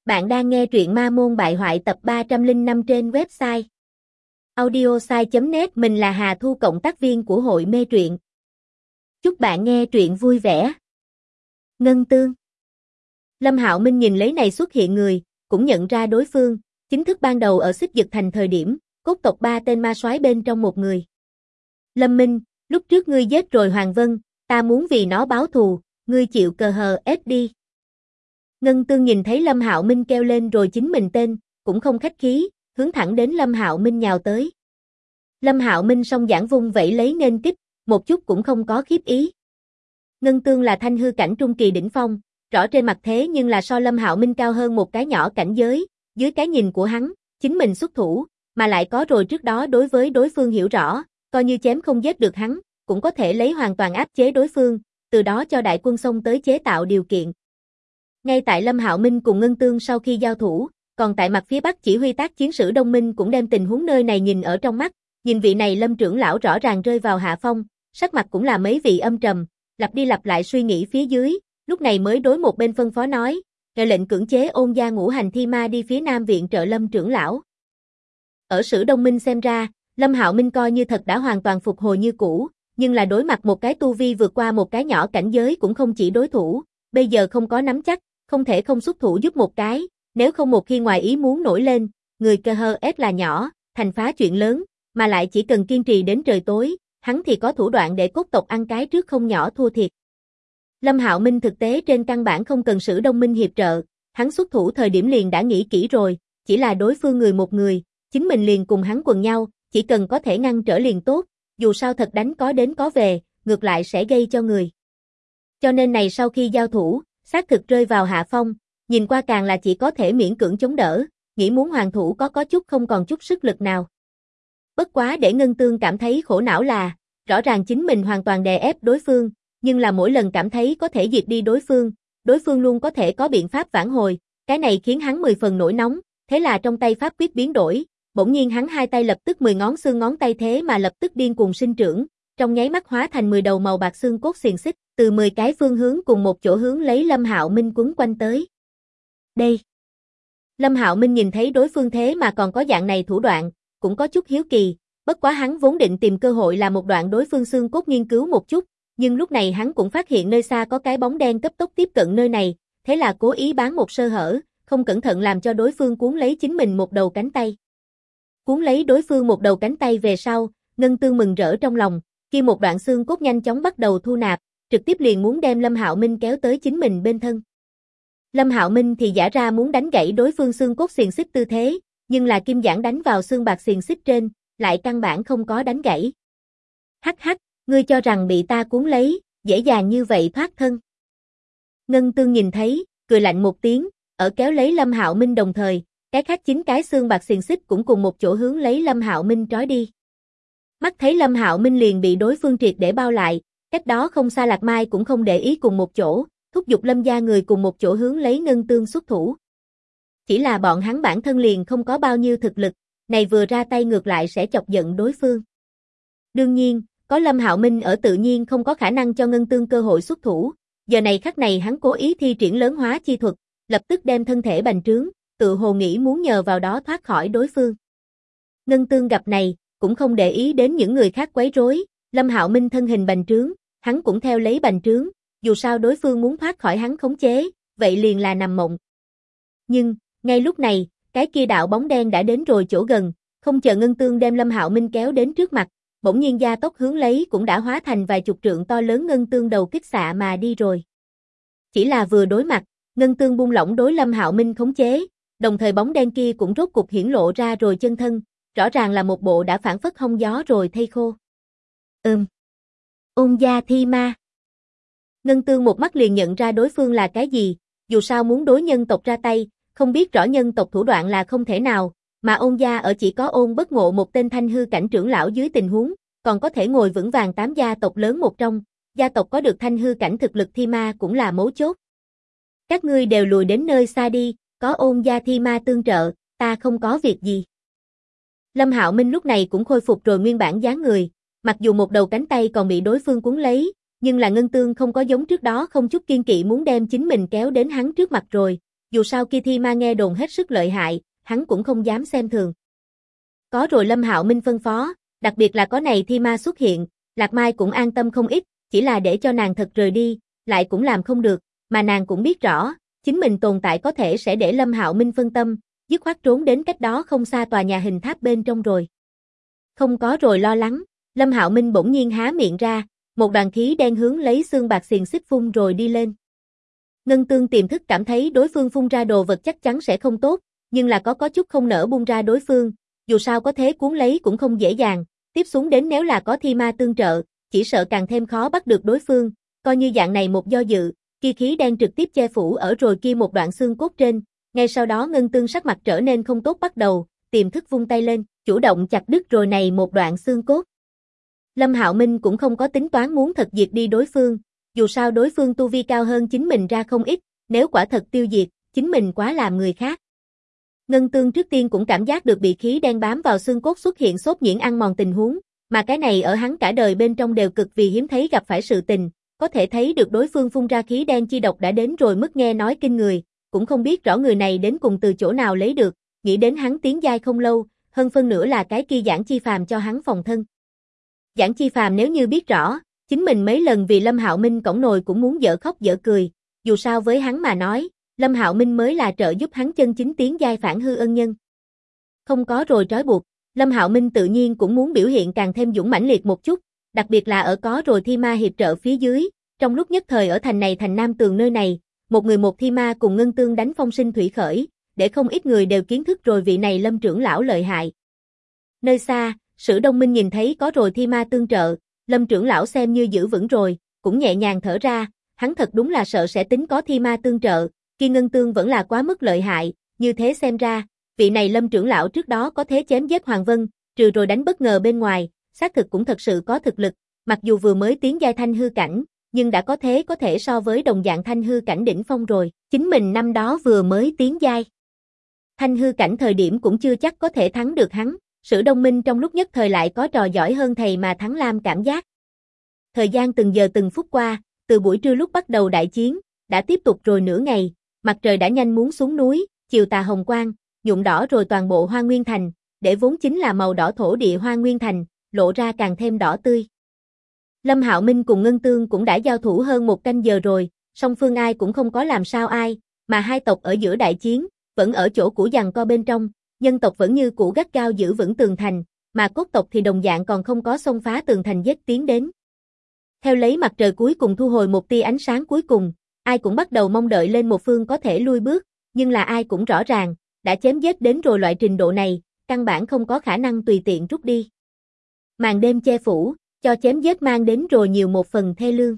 Bạn đang nghe truyện Ma Môn Bại Hoại tập 305 trên website audiosai.net. Mình là Hà Thu, cộng tác viên của hội mê truyện. Chúc bạn nghe truyện vui vẻ. Ngân Tương. Lâm Hạo Minh nhìn lấy này xuất hiện người, cũng nhận ra đối phương, chính thức ban đầu ở Xích Dực Thành thời điểm, cốt tộc 3 tên ma soái bên trong một người. Lâm Minh, lúc trước ngươi giết rồi Hoàng Vân, ta muốn vì nó báo thù, ngươi chịu cờ hờ ép đi. Ngân Tương nhìn thấy Lâm Hạo Minh kêu lên rồi chính mình tên, cũng không khách khí, hướng thẳng đến Lâm Hạo Minh nhào tới. Lâm Hạo Minh song giảng vung vẩy lấy nên kích, một chút cũng không có khiếp ý. Ngân Tương là thanh hư cảnh trung kỳ đỉnh phong, rõ trên mặt thế nhưng là so Lâm Hạo Minh cao hơn một cái nhỏ cảnh giới, dưới cái nhìn của hắn, chính mình xuất thủ, mà lại có rồi trước đó đối với đối phương hiểu rõ, coi như chém không giết được hắn, cũng có thể lấy hoàn toàn áp chế đối phương, từ đó cho đại quân xông tới chế tạo điều kiện. Ngay tại Lâm Hạo Minh cùng Ngân Tương sau khi giao thủ, còn tại mặt phía Bắc chỉ huy tác chiến Sử Đông Minh cũng đem tình huống nơi này nhìn ở trong mắt, nhìn vị này Lâm trưởng lão rõ ràng rơi vào hạ phong, sắc mặt cũng là mấy vị âm trầm, lặp đi lặp lại suy nghĩ phía dưới, lúc này mới đối một bên phân phó nói, "Nghe lệnh cưỡng chế Ôn gia ngũ hành thi ma đi phía Nam viện trợ Lâm trưởng lão." Ở Sử Đông Minh xem ra, Lâm Hạo Minh coi như thật đã hoàn toàn phục hồi như cũ, nhưng là đối mặt một cái tu vi vượt qua một cái nhỏ cảnh giới cũng không chỉ đối thủ, bây giờ không có nắm chắc, không thể không xuất thủ giúp một cái, nếu không một khi ngoài ý muốn nổi lên, người cơ hơ ép là nhỏ, thành phá chuyện lớn, mà lại chỉ cần kiên trì đến trời tối, hắn thì có thủ đoạn để cốt tộc ăn cái trước không nhỏ thua thiệt. Lâm Hạo Minh thực tế trên căn bản không cần Sử Đông Minh hiệp trợ, hắn xuất thủ thời điểm liền đã nghĩ kỹ rồi, chỉ là đối phương người một người, chính mình liền cùng hắn quần nhau, chỉ cần có thể ngăn trở liền tốt, dù sao thật đánh có đến có về, ngược lại sẽ gây cho người. Cho nên này sau khi giao thủ, xác thực rơi vào hạ phong, nhìn qua càng là chỉ có thể miễn cưỡng chống đỡ, nghĩ muốn hoàn thủ có chút không còn chút sức lực nào. Bất quá để Ngân Tương cảm thấy khổ não là, rõ ràng chính mình hoàn toàn đè ép đối phương, nhưng là mỗi lần cảm thấy có thể diệt đi đối phương luôn có thể có biện pháp vãn hồi, cái này khiến hắn 10 phần nổi nóng, thế là trong tay pháp quyết biến đổi, bỗng nhiên hắn hai tay lập tức 10 ngón xương ngón tay thế mà lập tức điên cuồng sinh trưởng, trong nháy mắt hóa thành 10 đầu màu bạc xương cốt xiềng xích, từ 10 cái phương hướng cùng một chỗ hướng lấy Lâm Hạo Minh quấn quanh tới. Đây. Lâm Hạo Minh nhìn thấy đối phương thế mà còn có dạng này thủ đoạn, cũng có chút hiếu kỳ, bất quá hắn vốn định tìm cơ hội là một đoạn đối phương xương cốt nghiên cứu một chút, nhưng lúc này hắn cũng phát hiện nơi xa có cái bóng đen cấp tốc tiếp cận nơi này, thế là cố ý bán một sơ hở, không cẩn thận làm cho đối phương cuốn lấy chính mình một đầu cánh tay. Cuốn lấy đối phương một đầu cánh tay về sau, Ngân Tương mừng rỡ trong lòng, khi một đoạn xương cốt nhanh chóng bắt đầu thu nạp, trực tiếp liền muốn đem Lâm Hạo Minh kéo tới chính mình bên thân. Lâm Hạo Minh thì giả ra muốn đánh gãy đối phương xương cốt xiềng xích tư thế, nhưng là kim giản đánh vào xương bạc xiềng xích trên, lại căn bản không có đánh gãy. Hắc hắc, ngươi cho rằng bị ta cuốn lấy, dễ dàng như vậy thoát thân. Ngân Tương nhìn thấy, cười lạnh một tiếng, ở kéo lấy Lâm Hạo Minh đồng thời, cái khác 9 cái xương bạc xiềng xích cũng cùng một chỗ hướng lấy Lâm Hạo Minh trói đi. Mắt thấy Lâm Hạo Minh liền bị đối phương triệt để bao lại, cách đó không xa Lạc Mai cũng không để ý cùng một chỗ, thúc giục Lâm gia người cùng một chỗ hướng lấy Ngân Tương xuất thủ. Chỉ là bọn hắn bản thân liền không có bao nhiêu thực lực, này vừa ra tay ngược lại sẽ chọc giận đối phương. Đương nhiên, có Lâm Hạo Minh ở tự nhiên không có khả năng cho Ngân Tương cơ hội xuất thủ, giờ này khắc này hắn cố ý thi triển lớn hóa chi thuật, lập tức đem thân thể bành trướng, tự hồ nghĩ muốn nhờ vào đó thoát khỏi đối phương. Ngân Tương gặp này, cũng không để ý đến những người khác quấy rối, Lâm Hạo Minh thân hình bành trướng, hắn cũng theo lấy bành trướng, dù sao đối phương muốn thoát khỏi hắn khống chế, vậy liền là nằm mộng. Nhưng, ngay lúc này, cái kia đạo bóng đen đã đến rồi chỗ gần, không chờ Ngân Tương đem Lâm Hạo Minh kéo đến trước mặt, bỗng nhiên gia tốc hướng lấy cũng đã hóa thành vài chục trượng to lớn Ngân Tương đầu kích xạ mà đi rồi. Chỉ là vừa đối mặt, Ngân Tương buông lỏng đối Lâm Hạo Minh khống chế, đồng thời bóng đen kia cũng rốt cục hiển lộ ra rồi chân thân, rõ ràng là một bộ đã phản phất hong gió rồi thây khô. Ôn gia thi ma. Ngân Tương một mắt liền nhận ra đối phương là cái gì, dù sao muốn đối nhân tộc ra tay, không biết rõ nhân tộc thủ đoạn là không thể nào, mà Ôn gia ở chỉ có Ôn Bất Ngộ một tên thanh hư cảnh trưởng lão dưới tình huống, còn có thể ngồi vững vàng 8 gia tộc lớn một trong, gia tộc có được thanh hư cảnh thực lực thi ma cũng là mấu chốt. Các ngươi đều lùi đến nơi xa đi, có Ôn gia thi ma tương trợ, ta không có việc gì. Lâm Hạo Minh lúc này cũng khôi phục rồi nguyên bản dáng người, mặc dù một đầu cánh tay còn bị đối phương cuốn lấy, nhưng là Ngân Tương không có giống trước đó không chút kiên kỵ muốn đem chính mình kéo đến hắn trước mặt rồi, Dù sao kia thi ma nghe đồn hết sức lợi hại, hắn cũng không dám xem thường. Có rồi Lâm Hạo Minh phân phó, đặc biệt là có này thi ma xuất hiện, Lạc Mai cũng an tâm không ít, chỉ là để cho nàng thật rời đi, lại cũng làm không được, mà nàng cũng biết rõ, chính mình tồn tại có thể sẽ để Lâm Hạo Minh phân tâm, dứt khoát trốn đến cách đó không xa tòa nhà hình tháp bên trong rồi. Không có rồi lo lắng, Lâm Hạo Minh bỗng nhiên há miệng ra, một đoàn khí đen hướng lấy xương bạc xiềng xích phun rồi đi lên. Ngân Tương tiềm thức cảm thấy đối phương phun ra đồ vật chắc chắn sẽ không tốt, nhưng là có chút không nỡ buông ra đối phương, dù sao có thế cuốn lấy cũng không dễ dàng, tiếp xuống đến nếu là có thi ma tương trợ, chỉ sợ càng thêm khó bắt được đối phương, coi như dạng này một do dự, kia khí đen trực tiếp che phủ ở rồi kia một đoạn xương cốt trên, ngay sau đó Ngân Tương sắc mặt trở nên không tốt bắt đầu, tiềm thức vung tay lên, chủ động chặt đứt rồi này một đoạn xương cốt. Lâm Hạo Minh cũng không có tính toán muốn thật diệt đi đối phương, dù sao đối phương tu vi cao hơn chính mình ra không ít, nếu quả thật tiêu diệt, chính mình quá làm người khác. Ngân Tương trước tiên cũng cảm giác được bị khí đen bám vào xương cốt xuất hiện sốt nhuyễn ăn mòn tình huống, mà cái này ở hắn cả đời bên trong đều cực vì hiếm thấy gặp phải sự tình, có thể thấy được đối phương phun ra khí đen chi độc đã đến rồi mức nghe nói kinh người, cũng không biết rõ người này đến cùng từ chỗ nào lấy được, nghĩ đến hắn tiến giai không lâu, hơn phân nửa là cái kia Giản Chi Phàm cho hắn phòng thân. Giản Chi Phàm nếu như biết rõ, chính mình mấy lần vì Lâm Hạo Minh cõng nồi cũng muốn dở khóc dở cười, dù sao với hắn mà nói, Lâm Hạo Minh mới là trợ giúp hắn chân chính tiến giai phản hư ân nhân. Không có rồi trói buộc, Lâm Hạo Minh tự nhiên cũng muốn biểu hiện càng thêm dũng mãnh liệt một chút, đặc biệt là ở có rồi thi ma hiệp trợ phía dưới, trong lúc nhất thời ở thành này thành Nam Tường nơi này, một người một thi ma cùng Ngân Tương đánh phong sinh thủy khởi, để không ít người đều kiến thức rồi vị này Lâm trưởng lão lợi hại. Nơi xa, Sử Đông Minh nhìn thấy có rồi thi ma tương trợ, Lâm trưởng lão xem như giữ vững rồi, cũng nhẹ nhàng thở ra, hắn thật đúng là sợ sẽ tính có thi ma tương trợ, kia Ngân Tương vẫn là quá mức lợi hại, như thế xem ra, vị này Lâm trưởng lão trước đó có thế chém giết Hoàng Vân, trừ rồi đánh bất ngờ bên ngoài, xác thực cũng thật sự có thực lực, mặc dù vừa mới tiến giai thanh hư cảnh, nhưng đã có thế có thể so với đồng dạng thanh hư cảnh đỉnh phong rồi, chính mình năm đó vừa mới tiến giai. Thanh hư cảnh thời điểm cũng chưa chắc có thể thắng được hắn, Sử Đông Minh trong lúc nhất thời lại có trò giỏi hơn thầy mà thắng Lam cảm giác. Thời gian từng giờ từng phút qua, từ buổi trưa lúc bắt đầu đại chiến, đã tiếp tục rồi nửa ngày, mặt trời đã nhanh muốn xuống núi, chiều tà hồng quang, nhuộm đỏ rồi toàn bộ Hoa Nguyên Thành, để vốn chính là màu đỏ thổ địa Hoa Nguyên Thành, lộ ra càng thêm đỏ tươi. Lâm Hạo Minh cùng Ngân Tương cũng đã giao thủ hơn một canh giờ rồi, song phương ai cũng không có làm sao ai, mà hai tộc ở giữa đại chiến, vẫn ở chỗ cũ giằng co bên trong, nhân tộc vẫn như cũ gắt gao giữ vững tường thành, mà cốt tộc thì đồng dạng còn không có xông phá tường thành giết tiến đến. Theo lấy mặt trời cuối cùng thu hồi một tia ánh sáng cuối cùng, ai cũng bắt đầu mong đợi lên một phương có thể lui bước, nhưng là ai cũng rõ ràng, đã chém giết đến rồi loại trình độ này, căn bản không có khả năng tùy tiện rút đi. Màn đêm che phủ, cho chém giết mang đến rồi nhiều một phần thê lương.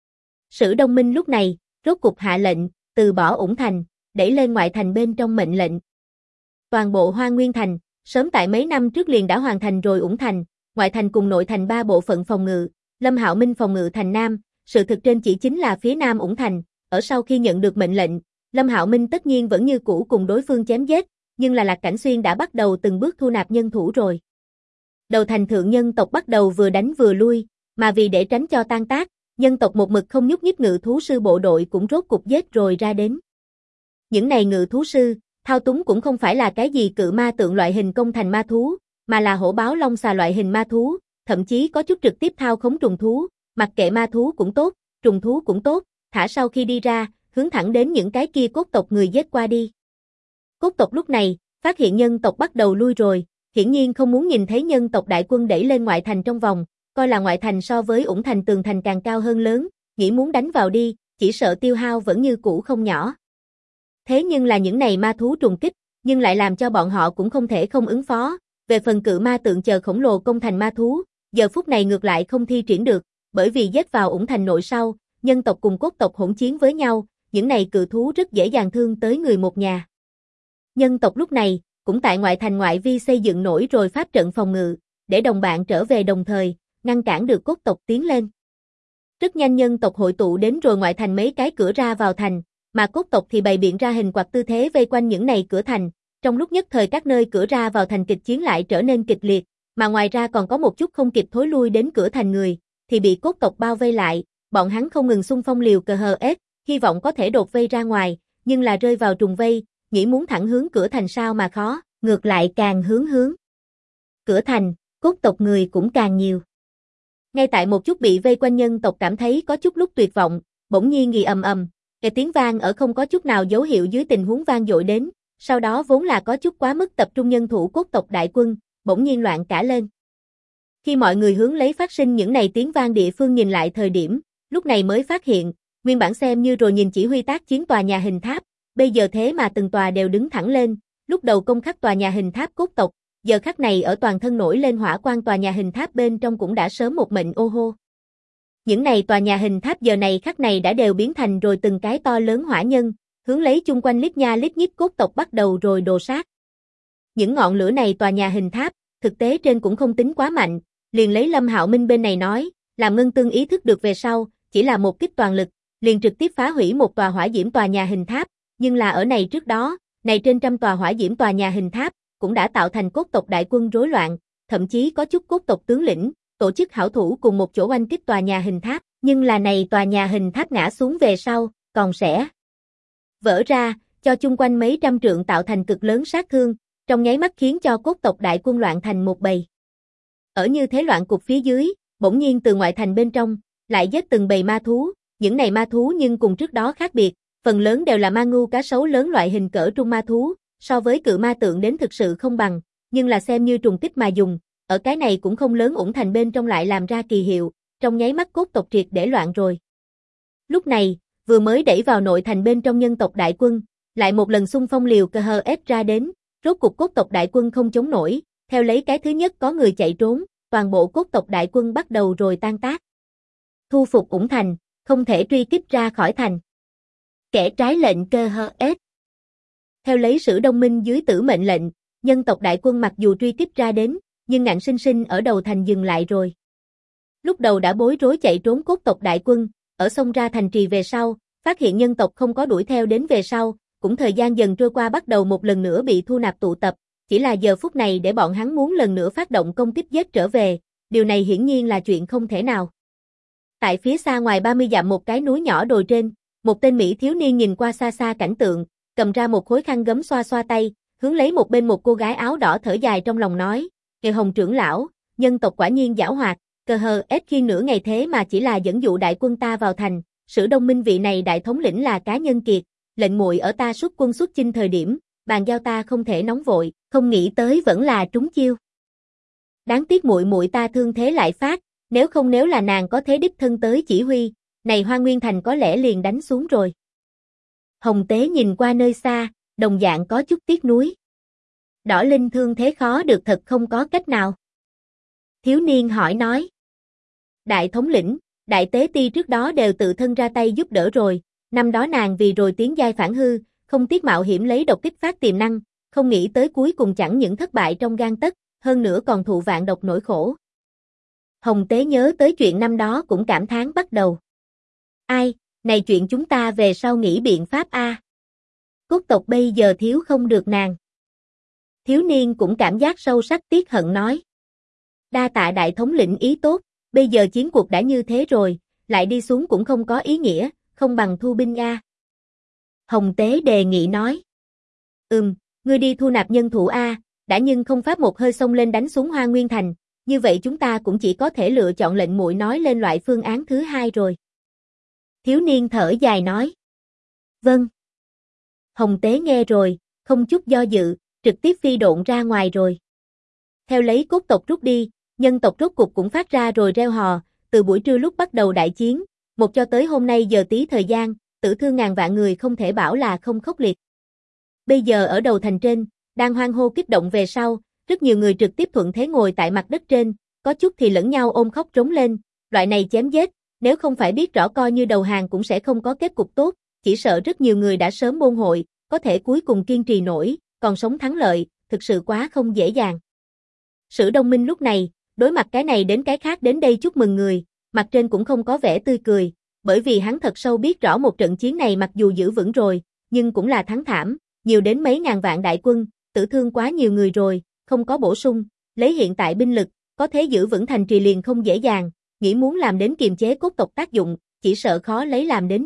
Sử Đông Minh lúc này, rốt cục hạ lệnh, từ bỏ Ủng Thành, đẩy lên ngoại thành bên trong mệnh lệnh. Toàn bộ Hoa Nguyên Thành, sớm tại mấy năm trước liền đã hoàn thành rồi Ủng Thành, ngoại thành cùng nội thành 3 bộ phận phòng ngự, Lâm Hạo Minh phòng ngự thành Nam, sự thực trên chỉ chính là phía Nam Ủng Thành, ở sau khi nhận được mệnh lệnh, Lâm Hạo Minh tất nhiên vẫn như cũ cùng đối phương chém giết, nhưng là Lạc Cảnh Xuyên đã bắt đầu từng bước thu nạp nhân thủ rồi. Đầu thành thượng nhân tộc bắt đầu vừa đánh vừa lui, mà vì để tránh cho tan tác, nhân tộc một mực không nhúc nhích ngự thú sư bộ đội cũng rốt cục giết rồi ra đến. Những này ngự thú sư, thao túng cũng không phải là cái gì cự ma tượng loại hình công thành ma thú, mà là hổ báo long xà loại hình ma thú, thậm chí có chút trực tiếp thao khống trùng thú, mặc kệ ma thú cũng tốt, trùng thú cũng tốt, thả sau khi đi ra, hướng thẳng đến những cái kia cốt tộc người giết qua đi. Cốt tộc lúc này, phát hiện nhân tộc bắt đầu lui rồi, hiển nhiên không muốn nhìn thấy nhân tộc đại quân đẩy lên ngoại thành trong vòng, coi là ngoại thành so với Ủng Thành tường thành càng cao hơn lớn, nghĩ muốn đánh vào đi, chỉ sợ tiêu hao vẫn như cũ không nhỏ. Thế nhưng là những này ma thú trùng kích, nhưng lại làm cho bọn họ cũng không thể không ứng phó, về phần cự ma tượng chờ khổng lồ công thành ma thú, giờ phút này ngược lại không thi triển được, bởi vì giết vào Ủng Thành nội sau, nhân tộc cùng cốt tộc hỗn chiến với nhau, những này cự thú rất dễ dàng thương tới người một nhà. Nhân tộc lúc này, cũng tại ngoại thành ngoại vi xây dựng nổi rồi pháp trận phòng ngự, để đồng bạn trở về đồng thời, ngăn cản được cốt tộc tiến lên. Rất nhanh nhân tộc hội tụ đến rồi ngoại thành mấy cái cửa ra vào thành, mà cốt tộc thì bày biện ra hình quạt tư thế vây quanh những này cửa thành, trong lúc nhất thời các nơi cửa ra vào thành kịch chiến lại trở nên kịch liệt, mà ngoài ra còn có một chút không kịp thối lui đến cửa thành người, thì bị cốt tộc bao vây lại, bọn hắn không ngừng xung phong liều cờ hờ ép, hy vọng có thể đột vây ra ngoài, nhưng là rơi vào trùng vây, nghĩ muốn thẳng hướng cửa thành sao mà khó, ngược lại càng hướng cửa thành, cốt tộc người cũng càng nhiều. Ngay tại một chút bị vây quanh nhân tộc cảm thấy có chút lúc tuyệt vọng, bỗng nhiên ngì ầm ầm, cái tiếng vang ở không có chút nào dấu hiệu dưới tình huống vang dội đến, sau đó vốn là có chút quá mức tập trung nhân thủ cốt tộc đại quân, bỗng nhiên loạn cả lên. Khi mọi người hướng lấy phát sinh những này tiếng vang địa phương nhìn lại thời điểm, lúc này mới phát hiện, nguyên bản xem như rồi nhìn chỉ huy tác chiến tòa nhà hình tháp, bây giờ thế mà từng tòa đều đứng thẳng lên, lúc đầu công khắc tòa nhà hình tháp cốt tộc, giờ khắc này ở toàn thân nổi lên hỏa quang tòa nhà hình tháp bên trong cũng đã sớm một mệnh ô hô. Những này tòa nhà hình tháp giờ này khắc này đã đều biến thành rồi từng cái to lớn hỏa nhân, hướng lấy chung quanh lít nha lít nhít cốt tộc bắt đầu rồi đồ sát. Những ngọn lửa này tòa nhà hình tháp, thực tế trên cũng không tính quá mạnh, liền lấy Lâm Hạo Minh bên này nói, làm Ngân Tương ý thức được về sau, chỉ là một kích toàn lực, liền trực tiếp phá hủy một tòa hỏa diễm tòa nhà hình tháp, nhưng là ở này trước đó, này trên trăm tòa hỏa diễm tòa nhà hình tháp, cũng đã tạo thành cốt tộc đại quân rối loạn, thậm chí có chút cốt tộc tướng lĩnh, tổ chức hảo thủ cùng một chỗ oanh kích tòa nhà hình tháp, nhưng là này tòa nhà hình tháp ngã xuống về sau, còn sẽ vỡ ra, cho chung quanh mấy trăm trượng tạo thành cực lớn sát thương, trong nháy mắt khiến cho cốt tộc đại quân loạn thành một bầy. Ở như thế loạn cục phía dưới, bỗng nhiên từ ngoại thành bên trong, lại giết từng bầy ma thú, những này ma thú nhưng cùng trước đó khác biệt, phần lớn đều là ma ngưu cá sấu lớn loại hình cỡ trung ma thú, so với cự ma tượng đến thực sự không bằng, nhưng là xem như trùng kích mà dùng, ở cái này cũng không lớn ủng thành bên trong lại làm ra kỳ hiệu, trong nháy mắt cốt tộc triệt để loạn rồi. Lúc này, vừa mới đẩy vào nội thành bên trong nhân tộc đại quân, lại một lần xung phong liều cơ hờ ép ra đến, rốt cục cốt tộc đại quân không chống nổi, theo lấy cái thứ nhất có người chạy trốn, toàn bộ cốt tộc đại quân bắt đầu rồi tan tác. Thu phục ủng thành, không thể truy kích ra khỏi thành. Kẻ trái lệnh cơ hờ ép. Theo lấy Sử Đông Minh dưới tử mệnh lệnh, nhân tộc đại quân mặc dù truy kích ra đến, nhưng ngạnh sinh sinh ở đầu thành dừng lại rồi. Lúc đầu đã bối rối chạy trốn cốt tộc đại quân, ở xông ra thành trì về sau, phát hiện nhân tộc không có đuổi theo đến về sau, cũng thời gian dần trôi qua bắt đầu một lần nữa bị thu nạp tụ tập, chỉ là giờ phút này để bọn hắn muốn lần nữa phát động công kích giết trở về, điều này hiển nhiên là chuyện không thể nào. Tại phía xa ngoài 30 dặm một cái núi nhỏ đồi trên, một tên Mỹ thiếu niên nhìn qua xa xa cảnh tượng, cầm ra một khối khăn gấm xoa xoa tay, hướng lấy một bên một cô gái áo đỏ thở dài trong lòng nói, Kề Hồng trưởng lão, nhân tộc quả nhiên giảo hoạt, cơ hờ ép khi nửa ngày thế mà chỉ là dẫn dụ đại quân ta vào thành, Sử Đông Minh vị này đại thống lĩnh là cá nhân kiệt, lệnh muội ở ta xuất quân xuất chinh thời điểm, bàn giao ta không thể nóng vội, không nghĩ tới vẫn là trúng chiêu. Đáng tiếc muội muội ta thương thế lại phát, nếu là nàng có thế đích thân tới chỉ huy, này Hoa Nguyên thành có lẽ liền đánh xuống rồi. Hồng Tế nhìn qua nơi xa, đồng dạng có chút tiếc nuối. Đỏ Linh thương thế khó được thật không có cách nào. Thiếu niên hỏi nói. Đại thống lĩnh, đại tế ti trước đó đều tự thân ra tay giúp đỡ rồi, năm đó nàng vì rồi tiến giai phản hư, không tiếc mạo hiểm lấy độc kích phát tiềm năng, không nghĩ tới cuối cùng chẳng những thất bại trong gang tấc, hơn nữa còn thụ vạn độc nỗi khổ. Hồng Tế nhớ tới chuyện năm đó cũng cảm thán bắt đầu. Ai, này chuyện chúng ta về sau nghĩ biện pháp a. Cốt tộc bây giờ thiếu không được nàng. Thiếu niên cũng cảm giác sâu sắc tiếc hận nói. Đa tạ đại thống lĩnh ý tốt, bây giờ chiến cuộc đã như thế rồi, lại đi xuống cũng không có ý nghĩa, không bằng thu binh a. Hồng Tế đề nghị nói. Ngươi đi thu nạp nhân thủ a, đã nhưng không pháp một hơi xông lên đánh xuống Hoa Nguyên thành, như vậy chúng ta cũng chỉ có thể lựa chọn lệnh muội nói lên loại phương án thứ hai rồi. Thiếu niên thở dài nói. Vâng. Hồng Tế nghe rồi, không chút do dự, trực tiếp phi độn ra ngoài rồi. Theo lấy cốt tộc rút đi, nhân tộc rốt cục cũng phát ra rồi reo hò, từ buổi trưa lúc bắt đầu đại chiến, một cho tới hôm nay giờ tí thời gian, tử thương ngàn vạn người không thể bảo là không khốc liệt. Bây giờ ở đầu thành trên, đang hoan hô kích động về sau, rất nhiều người trực tiếp thuận thế ngồi tại mặt đất trên, có chút thì lẫn nhau ôm khóc trống lên, loại này chém giết, nếu không phải biết rõ coi như đầu hàng cũng sẽ không có kết cục tốt, chỉ sợ rất nhiều người đã sớm buông hội, có thể cuối cùng kiên trì nổi, còn sống thắng lợi, thực sự quá không dễ dàng. Sử Đông Minh lúc này, đối mặt cái này đến cái khác đến đây chúc mừng người, mặt trên cũng không có vẻ tươi cười, bởi vì hắn thật sâu biết rõ một trận chiến này mặc dù giữ vững rồi, nhưng cũng là thắng thảm, nhiều đến mấy ngàn vạn đại quân, tử thương quá nhiều người rồi, không có bổ sung, lấy hiện tại binh lực, có thể giữ vững thành trì liền không dễ dàng, nghĩ muốn làm đến kiềm chế cốt tộc tác dụng, chỉ sợ khó lấy làm đến rồi,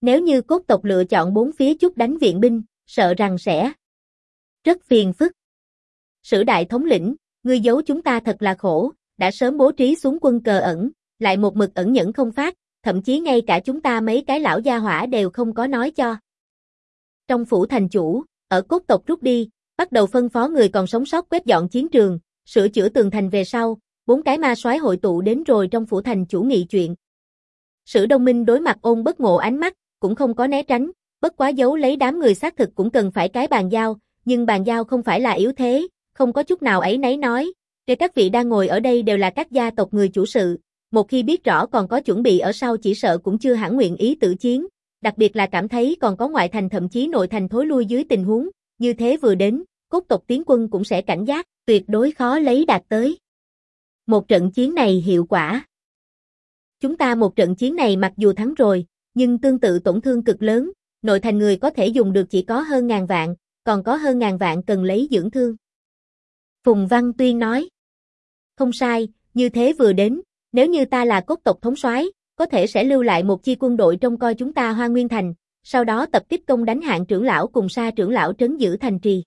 Nếu như cốt tộc lựa chọn bốn phía chút đánh viện binh, sợ rằng sẽ rất phiền phức. Sử đại thống lĩnh, ngươi giấu chúng ta thật là khổ, đã sớm bố trí xuống quân cờ ẩn, lại một mực ẩn nhẫn không phát, thậm chí ngay cả chúng ta mấy cái lão gia hỏa đều không có nói cho. Trong phủ thành chủ, ở cốt tộc rút đi, bắt đầu phân phó người còn sống sót quét dọn chiến trường, sửa chữa tường thành về sau, bốn cái ma soái hội tụ đến rồi trong phủ thành chủ nghị chuyện. Sử Đông Minh đối mặt Ôn Bất Ngộ ánh mắt, cũng không có né tránh, bất quá giấu lấy đám người xác thực cũng cần phải cái bàn giao, nhưng bàn giao không phải là yếu thế, không có chút nào ấy nấy nói, để các vị đang ngồi ở đây đều là các gia tộc người chủ sự, một khi biết rõ còn có chuẩn bị ở sau chỉ sợ cũng chưa hẳn nguyện ý tử chiến, đặc biệt là cảm thấy còn có ngoại thành thậm chí nội thành thối lui dưới tình huống, như thế vừa đến, cốt tộc tiến quân cũng sẽ cảnh giác, tuyệt đối khó lấy đạt tới. Một trận chiến này hiệu quả. Chúng ta một trận chiến này mặc dù thắng rồi, nhưng tương tự tổn thương cực lớn, nội thành người có thể dùng được chỉ có hơn ngàn vạn, còn có hơn ngàn vạn cần lấy dưỡng thương. Phùng Văn Tuyên nói. Không sai, như thế vừa đến, nếu như ta là cốt tộc thống soái, có thể sẽ lưu lại một chi quân đội trông coi chúng ta Hoa Nguyên Thành, sau đó tập kích công đánh Hạng trưởng lão cùng Sa trưởng lão trấn giữ thành trì.